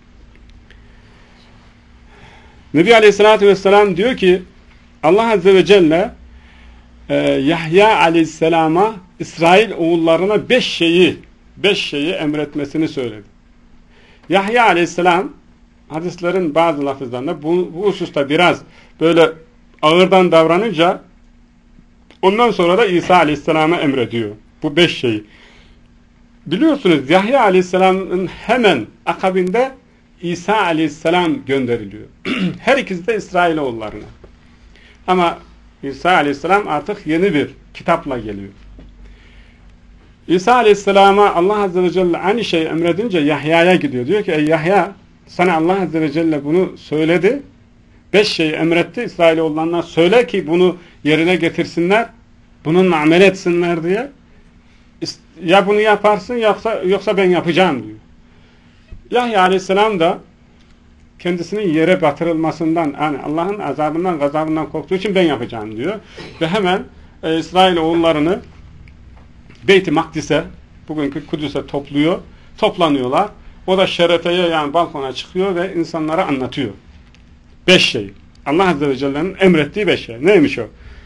Nebi Aleyhisselatü Vesselam diyor ki Allah Azze ve Celle Yahya Aleyhisselam'a İsrail oğullarına 5 şeyi emretmesini söyledi. Yahya Aleyhisselam hadislerin bazı lafızlarında bu hususta biraz böyle ağırdan davranınca ondan sonra da İsa Aleyhisselam'a emrediyor. Bu 5 şeyi. Biliyorsunuz Yahya Aleyhisselam'ın hemen akabinde İsa Aleyhisselam gönderiliyor. Her ikisi de İsrailoğullarına. Ama İsa Aleyhisselam artık yeni bir kitapla geliyor. İsa Aleyhisselam'a Allah Azze ve Celle aynı şeyi emredince Yahya'ya gidiyor. Diyor ki ey Yahya, sana Allah Azze ve Celle bunu söyledi. 5 şeyi emretti. İsrailoğullarına söyle ki bunu yerine getirsinler. Bununla amel etsinler diye. Ya bunu yaparsın yoksa ben yapacağım diyor. Yahya Aleyhisselam da kendisinin yere batırılmasından, yani Allah'ın azabından, gazabından korktuğu için ben yapacağım diyor. Ve hemen İsrailoğullarını Beyt-i Makdis'e, bugünkü Kudüs'e toplanıyorlar. O da şerefeye, yani balkona çıkıyor ve insanlara anlatıyor. 5 şey. Allah Azze ve Celle'nin emrettiği 5 şey. Neymiş o?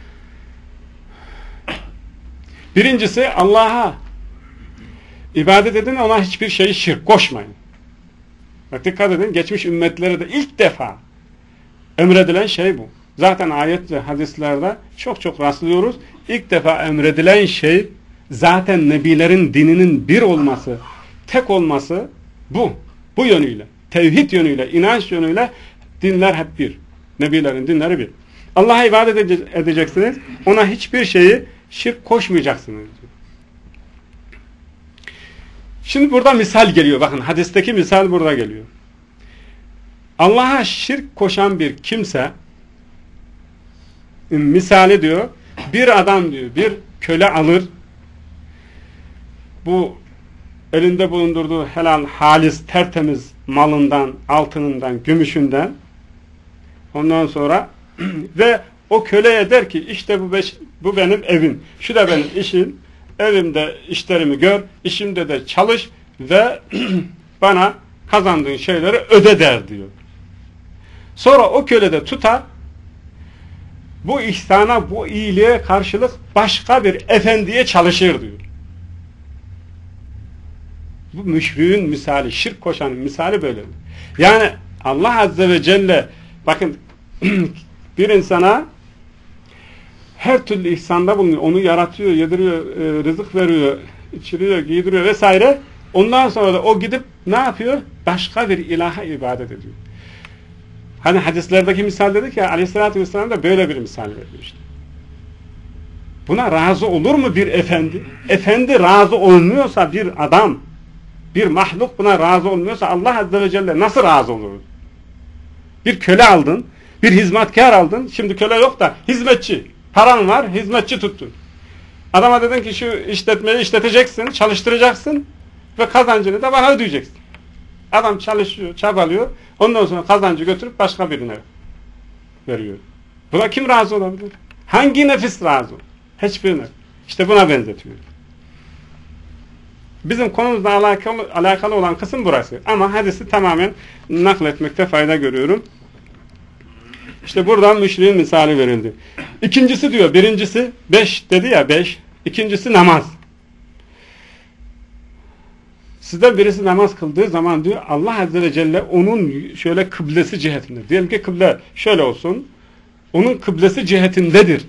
Birincisi, Allah'a ibadet edin, ona hiçbir şeyi şirk koşmayın. Bak dikkat edin, geçmiş ümmetlere de ilk defa emredilen şey bu. Zaten ayet ve hadislerde çok rastlıyoruz. İlk defa emredilen şey zaten nebilerin dininin bir olması, tek olması bu. Bu yönüyle, tevhid yönüyle, inanç yönüyle dinler hep bir. Nebilerin dinleri bir. Allah'a ibadet edeceksiniz, ona hiçbir şeyi şirk koşmayacaksınız diyor. Şimdi burada misal geliyor. Bakın hadisteki misal burada geliyor. Allah'a şirk koşan bir kimse misali diyor, bir adam diyor, bir köle alır, bu elinde bulundurduğu helal, halis, tertemiz malından, altınından, gümüşünden, ondan sonra ve o köleye der ki işte bu benim evim, şu da benim işim, evimde işlerimi gör, işimde de çalış ve bana kazandığın şeyleri öde der diyor. Sonra o köle de tutar, bu ihsana, bu iyiliğe karşılık başka bir efendiye çalışır diyor. Bu müşriğin misali, şirk koşanın misali böyle. Yani Allah Azze ve Celle, bakın bir insana her türlü ihsanda bulunuyor. Onu yaratıyor, yediriyor, rızık veriyor, içiriyor, giydiriyor vesaire. Ondan sonra da o gidip ne yapıyor? Başka bir ilaha ibadet ediyor. Hani hadislerdeki misal dedik ya, Aleyhisselatü Vesselam da böyle bir misal veriyor işte. Buna razı olur mu bir efendi? Efendi razı olmuyorsa bir adam, bir mahluk buna razı olmuyorsa Allah Azze ve Celle nasıl razı olur? Bir köle aldın, bir hizmetkar aldın, şimdi köle yok da hizmetçi, paran var, hizmetçi tuttun. Adama dedin ki şu işletmeyi işleteceksin, çalıştıracaksın ve kazancını da bana ödeyeceksin. Adam çalışıyor, çabalıyor, ondan sonra kazancı götürüp başka birine veriyor. Buna kim razı olabilir? Hangi nefis razı olur? Hiçbirine. İşte buna benzetiyor. Bizim konumuzla alakalı olan kısım burası. Ama hadisi tamamen nakletmekte fayda görüyorum. İşte buradan müşriğin misali verildi. İkincisi diyor, birincisi 5 dedi ya 5. İkincisi namaz. Sizden birisi namaz kıldığı zaman diyor Allah Azze ve Celle onun şöyle kıblesi cihetinde. Diyelim ki kıble şöyle olsun. Onun kıblesi cihetindedir.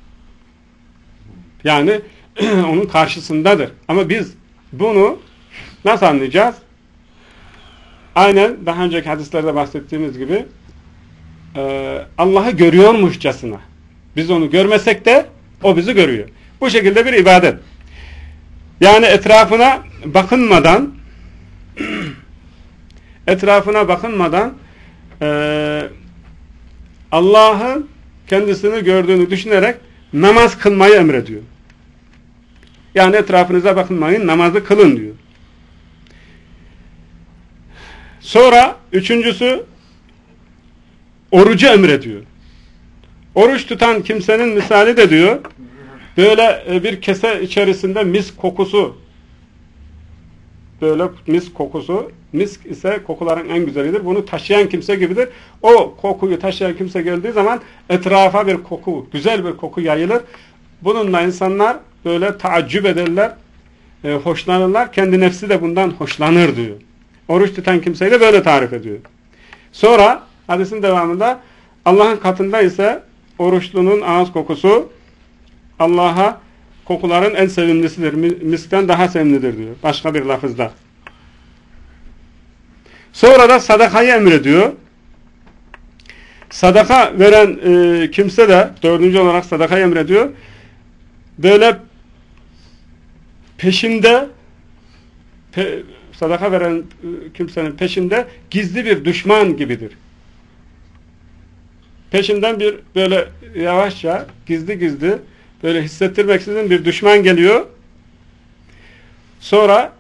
Yani onun karşısındadır. Ama biz bunu nasıl anlayacağız? Aynen daha önceki hadislerde bahsettiğimiz gibi Allah'ı görüyormuşçasına. Biz onu görmesek de o bizi görüyor. Bu şekilde bir ibadet. Yani etrafına bakınmadan Allah'ın kendisini gördüğünü düşünerek namaz kılmayı emrediyor. Yani etrafınıza bakınmayın, namazı kılın diyor. Sonra üçüncüsü orucu emrediyor. Oruç tutan kimsenin misali de diyor, böyle bir kese içerisinde mis kokusu, böyle mis kokusu, misk ise kokuların en güzelidir. Bunu taşıyan kimse gibidir. O kokuyu taşıyan kimse geldiği zaman etrafa bir koku, güzel bir koku yayılır. Bununla insanlar böyle taaccüp ederler, hoşlanırlar. Kendi nefsi de bundan hoşlanır diyor. Oruç tutan kimseyi de böyle tarif ediyor. Sonra hadisin devamında Allah'ın katında ise oruçlunun ağız kokusu Allah'a kokuların en sevimlisidir. Miskten daha sevimlidir diyor. Başka bir lafızda. Sonra da sadakayı emrediyor. Sadaka veren kimse de dördüncü olarak sadakayı emrediyor. Böyle peşinde sadaka veren kimsenin peşinde gizli bir düşman gibidir. Peşinden bir böyle yavaşça gizli böyle hissettirmeksizin bir düşman geliyor. Sonra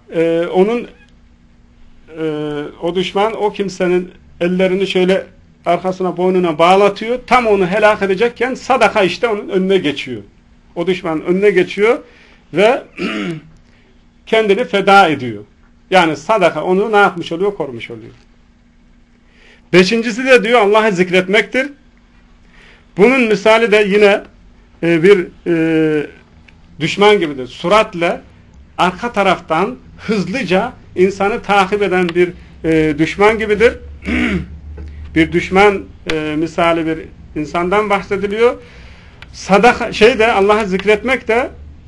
o düşman o kimsenin ellerini şöyle arkasına, boynuna bağlatıyor. Tam onu helak edecekken sadaka işte onun önüne geçiyor. O düşmanın önüne geçiyor ve kendini feda ediyor. Yani sadaka onu ne yapmış oluyor? Korumuş oluyor. Beşincisi de diyor Allah'ı zikretmektir. Bunun misali de yine bir düşman gibidir. Süratle arka taraftan hızlıca insanı takip eden bir düşman gibidir. Bir düşman misali bir insandan bahsediliyor. Sadaka Allah'ı zikretmek de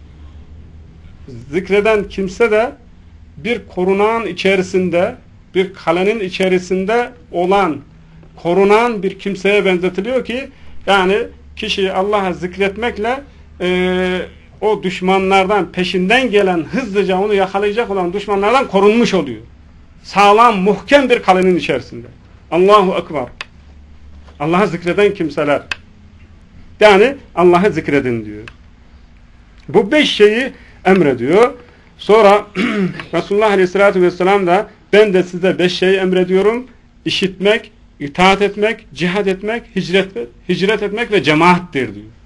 zikreden kimse de bir korunağın içerisinde, bir kalenin içerisinde olan korunan bir kimseye benzetiliyor ki yani kişi Allah'ı zikretmekle o düşmanlardan, peşinden gelen, hızlıca onu yakalayacak olan düşmanlardan korunmuş oluyor. Sağlam, muhkem bir kalenin içerisinde. Allahu Ekber. Allah'ı zikreden kimseler. Yani Allah'ı zikredin diyor. Bu 5 şeyi emrediyor. Sonra Resulullah Aleyhisselatü Vesselam da ben de size 5 şeyi emrediyorum. İşitmek, itaat etmek, cihad etmek, hicret etmek ve cemaattir diyor.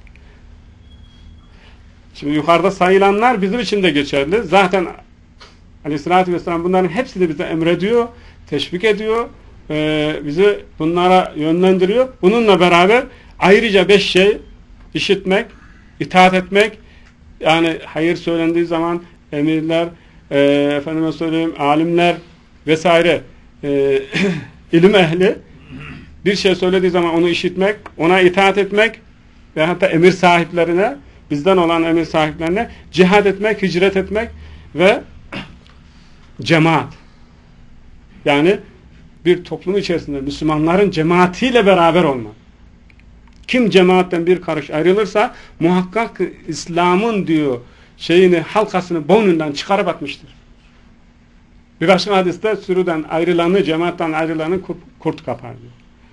Şimdi yukarıda sayılanlar bizim için de geçerli. Zaten Aleyhisselatü Vesselam bunların hepsini bize emrediyor, teşvik ediyor, bizi bunlara yönlendiriyor. Bununla beraber ayrıca 5 şey: işitmek, itaat etmek, yani hayır söylendiği zaman emirler, efendime söyleyeyim, alimler vesaire, ilim ehli bir şey söylediği zaman onu işitmek, ona itaat etmek ve hatta emir sahiplerine, bizden olan emir sahiplerine cihad etmek, hicret etmek ve cemaat. Yani bir toplum içerisinde Müslümanların cemaatiyle beraber olmak. Kim cemaatten bir karış ayrılırsa muhakkak İslam'ın diyor şeyini, halkasını boynundan çıkarıp atmıştır. Bir başka hadiste sürüden ayrılanı, cemaatten ayrılanı kurt kapar diyor.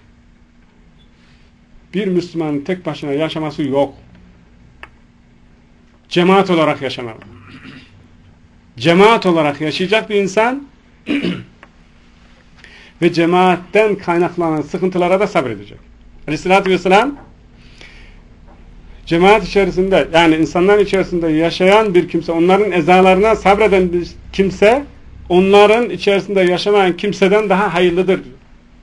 Bir Müslümanın tek başına yaşaması yok. Cemaat olarak yaşamalı. Cemaat olarak yaşayacak bir insan ve cemaatten kaynaklanan sıkıntılara da sabredecek. Aleyhissalatü vesselam cemaat içerisinde, yani insanlar içerisinde yaşayan bir kimse, onların ezalarına sabreden bir kimse, onların içerisinde yaşamayan kimseden daha hayırlıdır diyor.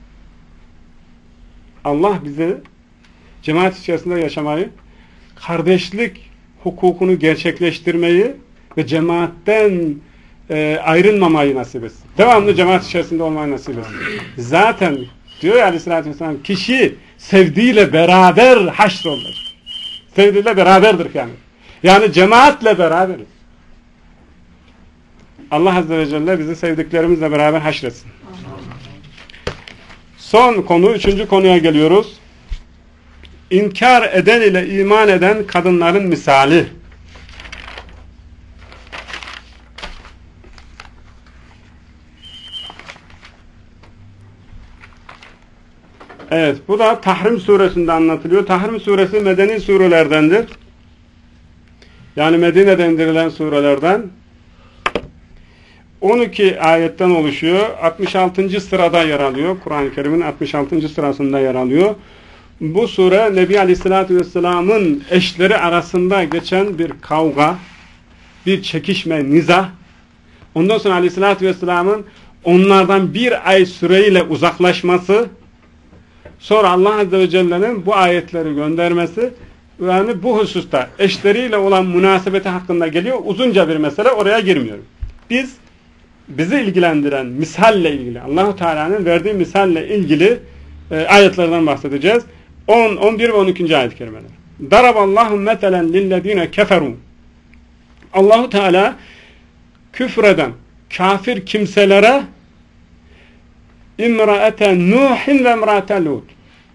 Allah bize cemaat içerisinde yaşamayı, kardeşlik hukukunu gerçekleştirmeyi ve cemaatten ayrılmamayı nasip etsin. Devamlı cemaat içerisinde olmayı nasip etsin. Zaten diyor ya Aleyhisselatü Vesselam, kişi sevdiğiyle beraber haşrolur. Sevdiğiyle beraberdir yani. Yani cemaatle beraberiz. Allah Azze ve Celle bizi sevdiklerimizle beraber haşretsin. Son konu, 3. konuya geliyoruz. İnkar eden ile iman eden kadınların misali. Evet, bu da Tahrim suresinde anlatılıyor. Tahrim suresi medeni surelerdendir. Yani Medine'de indirilen surelerden. 12 ayetten oluşuyor. 66. sırada yer alıyor. Kur'an-ı Kerim'in 66. sırasında yer alıyor. Bu sure Nebi Aleyhisselatü Vesselam'ın eşleri arasında geçen bir kavga, bir çekişme, nizah. Ondan sonra Aleyhisselatü Vesselam'ın onlardan bir ay süreyle uzaklaşması, sonra Allah Azze ve Celle'nin bu ayetleri göndermesi, yani bu hususta eşleriyle olan münasebeti hakkında geliyor. Uzunca bir mesele, oraya girmiyorum. Bizi ilgilendiren misalle ilgili, Allah-u Teala'nın verdiği misalle ilgili ayetlerden bahsedeceğiz. 10, 11 ve 12. ayet-i kerimeler. Daraballahu metelen lillezine keferun. Allah-u Teala küfreden kafir kimselere İmraate Nuhin ve İmraate Lut,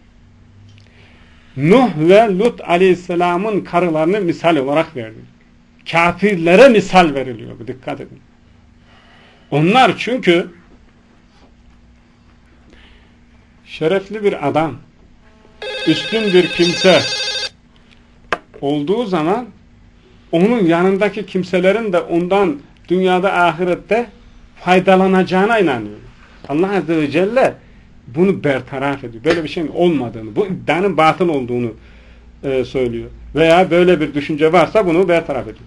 Nuh ve Lut aleyhisselamın karılarını misal olarak verdi. Kafirlere misal veriliyor. Dikkat edin. Onlar çünkü şerefli bir adam, üstün bir kimse olduğu zaman onun yanındaki kimselerin de ondan dünyada ahirette faydalanacağına inanıyor. Allah Azze ve Celle bunu bertaraf ediyor. Böyle bir şeyin olmadığını, bu iddianın batıl olduğunu söylüyor. Veya böyle bir düşünce varsa bunu bertaraf ediyor.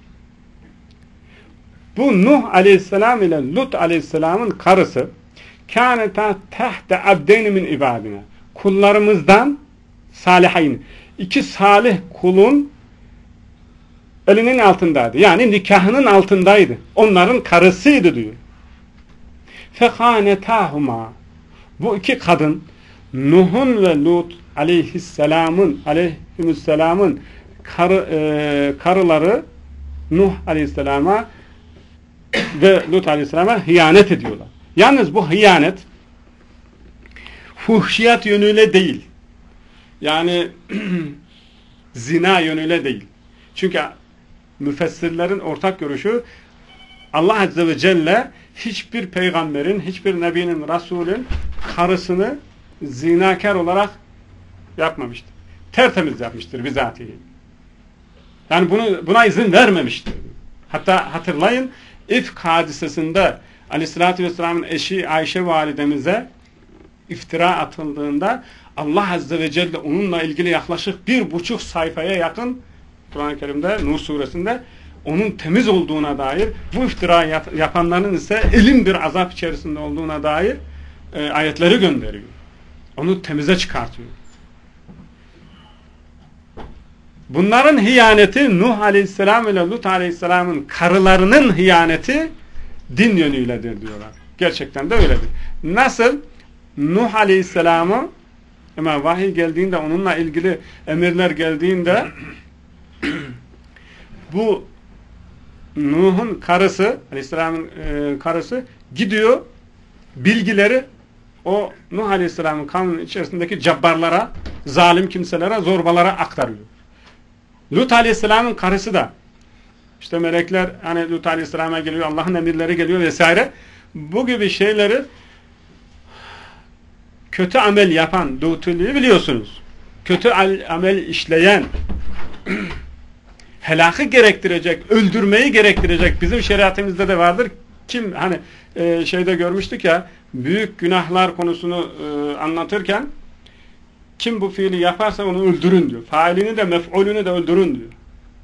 Bu Nuh aleyhisselam ile Lut aleyhisselamın karısı kâneta tehte abdeyni min ibadina. Kullarımızdan salihayn. 2 salih kulun elinin altındaydı. Yani nikahının altındaydı. Onların karısıydı diyor. Fekânetâhumâ. Bu 2 kadın Nuh'un ve Lut aleyhisselamın karıları Nuh aleyhisselama ve Lut aleyhisselama hıyanet ediyorlar. Yalnız bu hıyanet fuhşiyat yönüyle değil. Yani zina yönüyle değil. Çünkü müfessirlerin ortak görüşü, Allah Azze ve Celle hiçbir peygamberin, hiçbir nebinin, Resulün karısını zinakar olarak yapmamıştır. Tertemiz yapmıştır bizatihi. Yani buna izin vermemiştir. Hatta hatırlayın, İfk hadisesinde Aleyhisselatü Vesselam'ın eşi Ayşe validemize iftira atıldığında Allah Azze ve Celle onunla ilgili yaklaşık 1,5 sayfaya yakın Kur'an-ı Kerim'de, Nur suresinde onun temiz olduğuna dair, bu iftira yapanların ise elin bir azap içerisinde olduğuna dair ayetleri gönderiyor. Onu temize çıkartıyor. Bunların hiyaneti Nuh Aleyhisselam ile Lut Aleyhisselam'ın karılarının hiyaneti din yönüyledir diyorlar. Gerçekten de öyledir. Nasıl Nuh Aleyhisselam'ı ama vahiy geldiğinde, onunla ilgili emirler geldiğinde bu Nuh'un karısı, Aleyhisselam'ın karısı gidiyor, bilgileri o Nuh Aleyhisselam'ın kavminin içerisindeki cabbarlara, zalim kimselere, zorbalara aktarıyor. Lut Aleyhisselam'ın karısı da işte melekler hani Lut Aleyhisselam'a geliyor, Allah'ın emirleri geliyor vesaire. Bu gibi şeyleri, kötü amel yapan Lut'u biliyorsunuz. Kötü amel işleyen, helakı gerektirecek, öldürmeyi gerektirecek, bizim şeriatımızda da vardır. Kim hani şeyde görmüştük ya, büyük günahlar konusunu anlatırken kim bu fiili yaparsa onu öldürün diyor. Failini de mef'ulünü de öldürün diyor.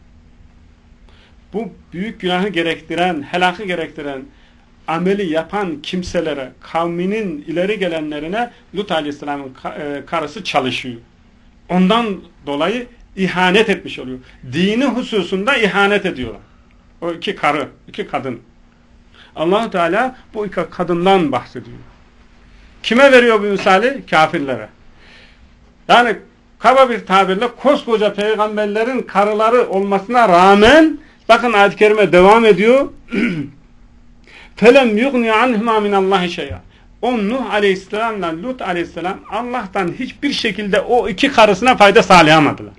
Bu büyük günahı gerektiren, helakı gerektiren ameli yapan kimselere, kavminin ileri gelenlerine Lut Aleyhisselam'ın karısı çalışıyor. Ondan dolayı ihanet etmiş oluyor. Dini hususunda ihanet ediyorlar. O iki karı, iki kadın. Allah-u Teala bu iki kadından bahsediyor. Kime veriyor bu misali? Kafirlere. Yani kaba bir tabirle koskoca peygamberlerin karıları olmasına rağmen bakın ayet-i kerime devam ediyor. فَلَمْ يُغْنِيَ عَنْهُمَا مِنَ اللّٰهِ شَيْئًا. O Nuh Aleyhisselam'la Lut Aleyhisselam Allah'tan hiçbir şekilde o iki karısına fayda sağlayamadılar.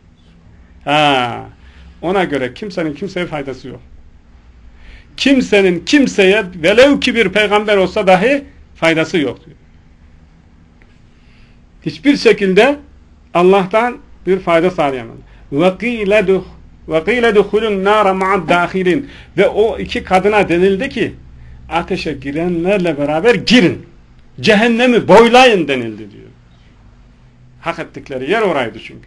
Ona göre kimsenin kimseye faydası yok. Kimsenin kimseye velev ki bir peygamber olsa dahi faydası yok diyor. Hiçbir şekilde Allah'tan bir fayda sağlayamadı. وَقِيلَ دُخُلُ النَّارَ مَعَ الدَّاخِلِينَ. Ve o iki kadına denildi ki ateşe girenlerle beraber girin. Cehennemi boylayın denildi diyor. Hak ettikleri yer oraydı çünkü.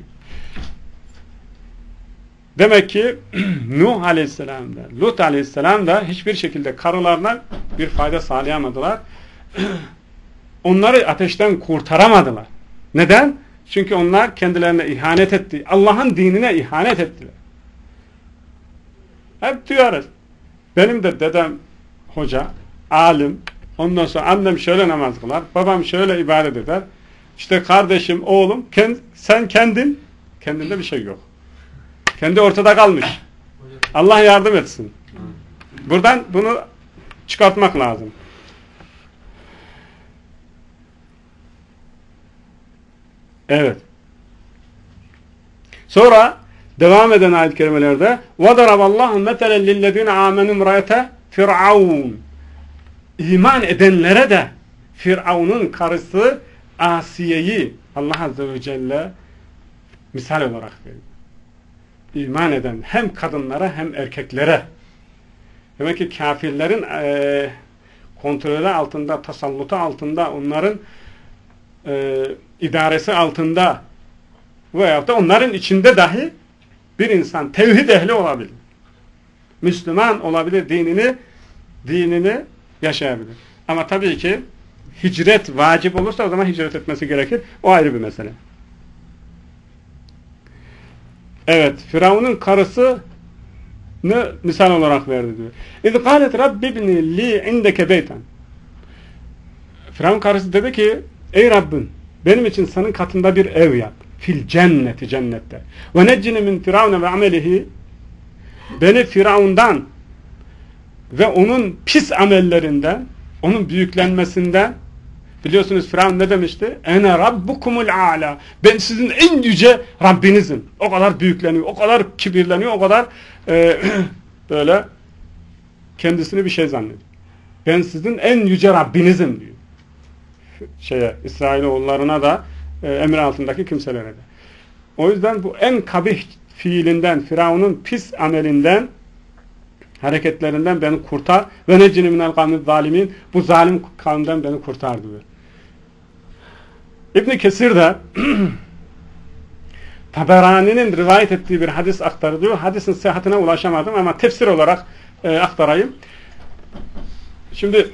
Demek ki Nuh Aleyhisselam da Lut Aleyhisselam da hiçbir şekilde karılarına bir fayda sağlayamadılar. Onları ateşten kurtaramadılar. Neden? Çünkü onlar kendilerine ihanet etti. Allah'ın dinine ihanet ettiler. Hep duyarız. Benim de dedem hoca, alim, ondan sonra annem şöyle namaz kılar, babam şöyle ibadet eder. İşte kardeşim, oğlum, sen kendinde bir şey yok. Kendi ortada kalmış. Allah yardım etsin. Buradan bunu çıkartmak lazım. Evet. Sonra devam eden ayet-i kerimelerde وَضَرَبَ اللّٰهُ مَثَلًا لِلَّذِينَ آمَنُوا امْرَأَةَ فِرْعَوْنَ. İman edenlere de Firavun'un karısı Asiye'yi Allah Azze ve Celle misal olarak veriyor. İman eden hem kadınlara hem erkeklere. Demek ki kafirlerin kontrolü altında, tasallutu altında, onların idaresi altında veyahut da onların içinde dahi bir insan tevhid ehli olabilir. Müslüman olabilir, dinini yaşayabilir. Ama tabii ki hicret vacip olursa o zaman hicret etmesi gerekir. O ayrı bir mesele. Evet, Firavun'un karısını misal olarak verdi diyor. اِذْ قَالَتْ رَبِّ بْنِ لِي عِنْدَكَ بَيْتًا. Firavun karısı dedi ki, ey Rabbim, benim için senin katında bir ev yap. Fil cenneti, cennette. Ve neccini min firavune ve amelihi. Beni Firavundan ve onun pis amellerinden, onun büyüklenmesinden, Biliyorsunuz Firavun ne demişti? Ene rabbukumul a'la. Ben sizin en yüce Rabbinizim. O kadar büyükleniyor, o kadar kibirleniyor, o kadar böyle kendisini bir şey zannediyor. Ben sizin en yüce Rabbinizim diyor. İsrailoğullarına da emir altındaki kimselere de. O yüzden bu en kabih fiilinden, Firavun'un pis amelinden, hareketlerinden beni kurtar ve necini minel kavmi zalimin, bu zalim kavimden beni kurtar diyor. İbn Kesir de Taberani'nin rivayet ettiği bir hadis aktarılıyor. Hadisin sıhhatine ulaşamadım ama tefsir olarak aktarayım. Şimdi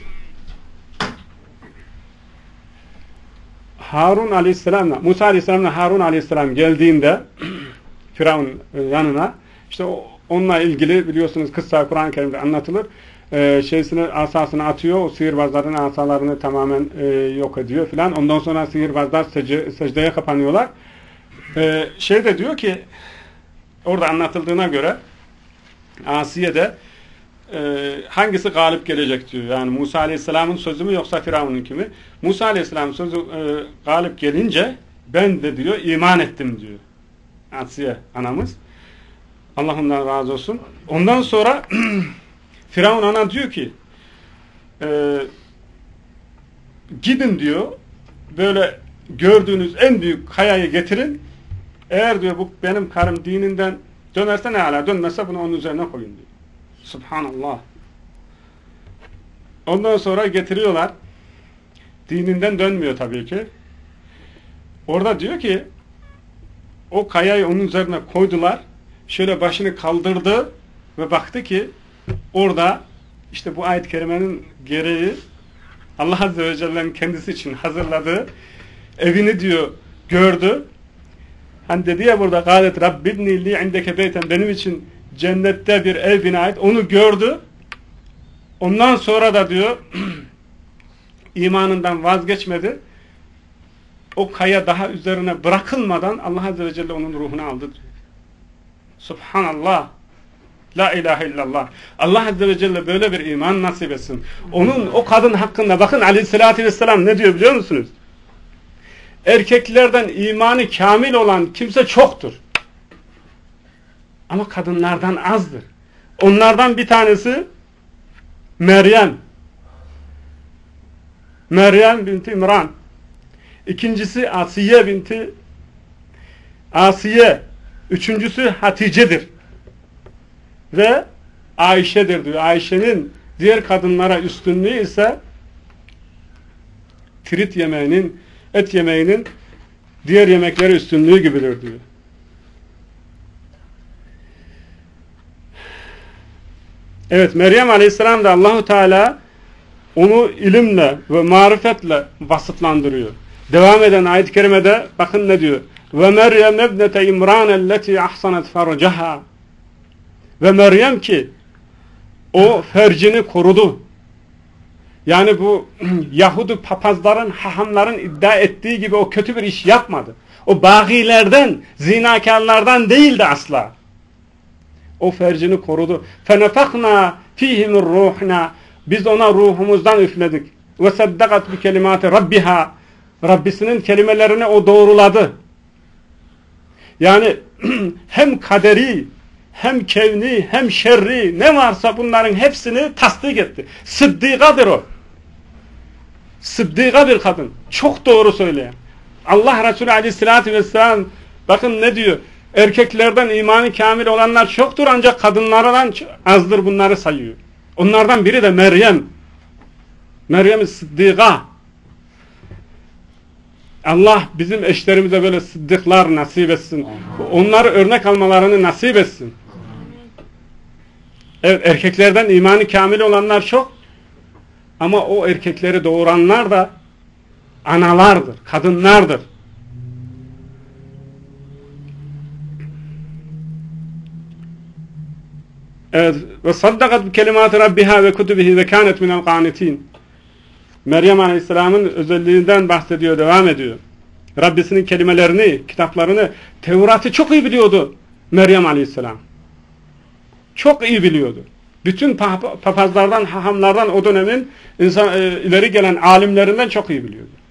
Harun aleyhisselamla, Musa aleyhisselamla Harun aleyhisselam geldiğinde Firavun yanına, işte onunla ilgili biliyorsunuz kıssa Kur'an-ı Kerim'de anlatılır. Asasını atıyor, o sihirbazların asalarını tamamen yok ediyor filan. Ondan sonra sihirbazlar secdeye kapanıyorlar. De diyor ki, orada anlatıldığına göre Asiye'de hangisi galip gelecek diyor. Yani Musa Aleyhisselam'ın sözü mü yoksa Firavun'unki mi? Musa Aleyhisselam'ın sözü galip gelince ben de diyor iman ettim diyor. Asiye anamız. Allah ondan razı olsun. Ondan sonra Firavun ana diyor ki gidin diyor, böyle gördüğünüz en büyük kayayı getirin. Eğer diyor bu benim karım dininden dönerse ne hala, dönmezse bunu onun üzerine koyun diyor. Subhanallah. Ondan sonra getiriyorlar. Dininden dönmüyor tabii ki. Orada diyor ki o kayayı onun üzerine koydular. Şöyle başını kaldırdı ve baktı ki orada işte bu ayet-i kerimenin gereği Allah Azze ve Celle'nin kendisi için hazırladığı evini diyor gördü. Hani dedi ya burada "Galet Rabbibni li indeke beyten", benim için cennette bir ev bina et. Onu gördü. Ondan sonra da diyor imanından vazgeçmedi. O kaya daha üzerine bırakılmadan Allah Azze ve Celle onun ruhunu aldı diyor. Subhanallah. La ilahe illallah. Allah Azze ve Celle böyle bir iman nasip etsin. Onun o kadın hakkında bakın Aleyhisselatü Vesselam ne diyor biliyor musunuz? Erkeklerden imanı kamil olan kimse çoktur. Ama kadınlardan azdır. Onlardan bir tanesi Meryem. Meryem binti İmran. İkincisi Asiye binti Asiye. Üçüncüsü Hatice'dir. Ve Ayşe'dir diyor. Ayşe'nin diğer kadınlara üstünlüğü ise tirit yemeğinin, et yemeğinin diğer yemeklere üstünlüğü gibidir diyor. Evet, Meryem Aleyhisselam da Allahu Teala onu ilimle ve marifetle vasıflandırıyor. Devam eden ayet-i kerimede bakın ne diyor? Ve Meryem ebnete İmran elleti ahsanat farcaha. Ve Meryem ki o fercini korudu. Yani bu Yahudi papazların, hahamların iddia ettiği gibi o kötü bir iş yapmadı. O bagilerden, zinakarlardan değildi asla. O fercini korudu. فَنَفَخْنَا ف۪يهِ مِنْ رُوحْنَا. Biz ona ruhumuzdan üfledik. وَسَدَّقَتْ بِكَلِمَاتِ رَبِّهَا. Rabbisinin kelimelerini o doğruladı. Yani hem kaderi, hem kevni, hem şerri ne varsa bunların hepsini tasdik etti. Sıddikadır o. Sıddika bir kadın. Çok doğru söyleyen. Allah Resulü Aleyhisselatü Vesselam bakın ne diyor? Erkeklerden imanı kamil olanlar çoktur ancak kadınlardan azdır, bunları sayıyor. Onlardan biri de Meryem. Meryem-i Sıddika. Allah bizim eşlerimize böyle sıddıklar nasip etsin. Onları örnek almalarını nasip etsin. Evet, erkeklerden imanı kamil olanlar çok. Ama o erkekleri doğuranlar da analardır, kadınlardır. Evet, ve saddakat bi kelimati rabbiha ve kutubihi ve kanet minel qanitin. Meryem Aleyhisselam'ın özelliğinden bahsediyor, devam ediyor. Rabbisinin kelimelerini, kitaplarını, Tevrat'ı çok iyi biliyordu Meryem Aleyhisselam. Çok iyi biliyordu. Bütün papazlardan, hahamlardan, o dönemin ileri gelen alimlerinden çok iyi biliyordu.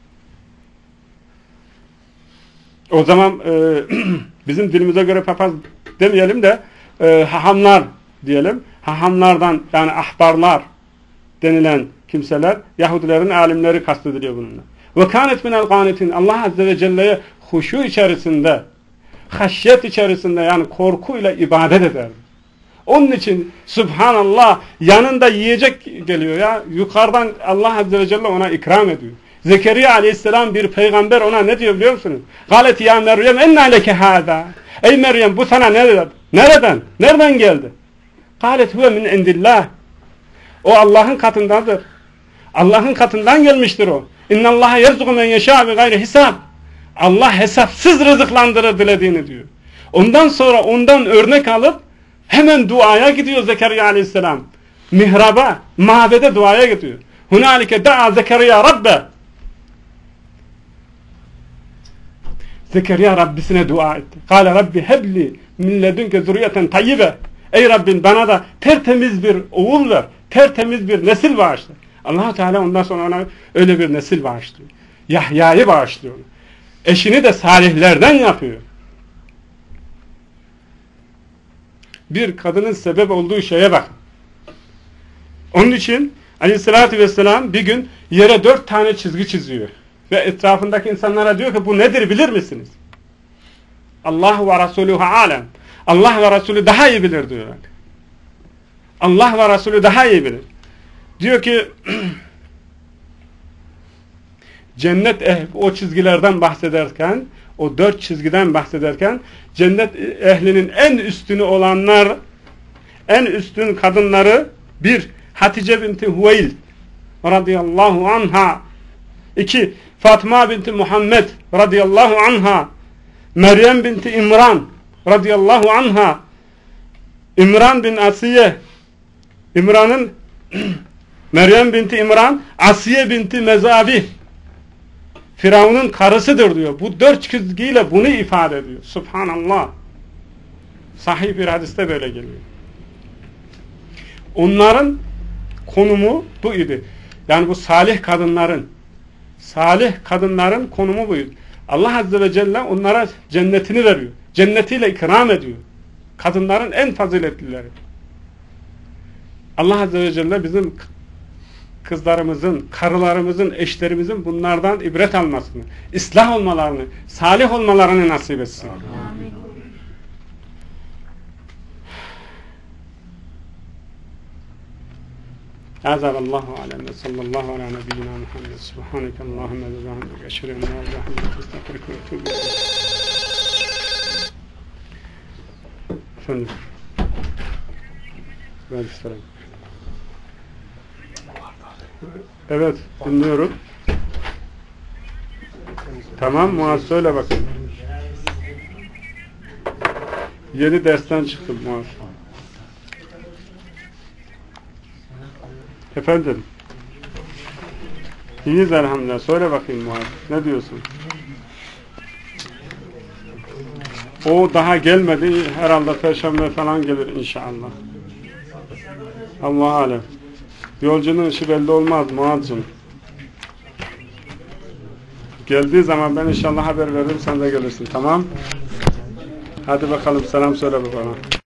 O zaman bizim dilimize göre papaz demeyelim de hahamlar diyelim. Hahamlardan, yani ahbarlar denilen kimseler, Yahudilerin alimleri kastediliyor bununla. Ve kânet minel gânitin, Allah Azze ve Celle'ye huşu içerisinde, haşyet içerisinde, yani korkuyla ibadet ederdi. Onun için Subhanallah, yanında yiyecek geliyor ya, yukarıdan Allah Azze ve Celle ona ikram ediyor. Zekeriya Aleyhisselam bir peygamber, ona ne diyor biliyor musunuz? Galet ya Meryem enna leke hâzâ. Ey Meryem, bu sana nereden? Nereden geldi? Galet huve min indillah. O Allah'ın katındandır. Allah'ın katından gelmiştir o. İnnallâhe yerzuku men yeşâ bi gayri hisab. Allah hesapsız rızıklandırır dilediğini diyor. Ondan sonra ondan örnek alıp hemen duaya gidiyor Zekeriya Aleyhisselam. Mihraba, mabede duaya gidiyor. Hunalike da'a Zekeriya Rabbe. Zekeriya Rabbisine dua etti. Kâle Rabbi hebli min ledünke zürriyeten tayyibe. Ey Rabbim, bana da tertemiz bir oğul ver. Tertemiz bir nesil bağışla. Allah-u Teala ondan sonra ona öyle bir nesil bağışlıyor. Yahya'yı bağışlıyor. Eşini de salihlerden yapıyor. Bir kadının sebep olduğu şeye bak. Onun için Aleyhisselatü Vesselam bir gün yere 4 tane çizgi çiziyor. Ve etrafındaki insanlara diyor ki bu nedir bilir misiniz? Allah ve Resulühü alem. Allah ve Resulü daha iyi bilir diyorlar. Allah ve Resulü daha iyi bilir. Diyor ki cennet o çizgilerden bahsederken, o 4 çizgiden bahsederken cennet ehlinin en üstünü olanlar, en üstün kadınları, bir Hatice binti Hüveyl radıyallahu anha, 2 Fatma binti Muhammed radıyallahu anha, Meryem binti İmran radıyallahu anha, İmran bin Asiye, Meryem binti İmran, Asiye binti Mezabi, Firavun'un karısıdır diyor. Bu 4 çizgiyle bunu ifade ediyor. Subhanallah. Sahih bir hadiste böyle geliyor. Onların konumu bu idi. Yani bu salih kadınların konumu buydu. Allah Azze ve Celle onlara cennetini veriyor. Cennetiyle ikram ediyor. Kadınların en faziletlileri. Allah Azze ve Celle bizim kızlarımızın, karılarımızın, eşlerimizin bunlardan ibret almasını, ıslah olmalarını, salih olmalarını nasip etsin. Amin. Azallahu alem ve sallallahu ala nebiyyina Muhammed. Subhaneke Allahümme ve bihamdike eşhedü en la ilahe illa ente estağfiruke ve etûbü ileyk. Efendim. Aleykümselam. Evet, dinliyorum. Tamam, Muaz söyle bakayım. Yeni dersten çıktım Muaz. Efendim. İyiyiz elhamdülillah. Söyle bakayım Muaz. Ne diyorsun? O daha gelmedi. Herhalde Perşembe falan gelir inşallah. Allah alem. Yolcunun işi belli olmaz Muaz'cığım. Geldiği zaman ben inşallah haber veririm, sen de gelirsin, tamam? Hadi bakalım, selam söyle babana.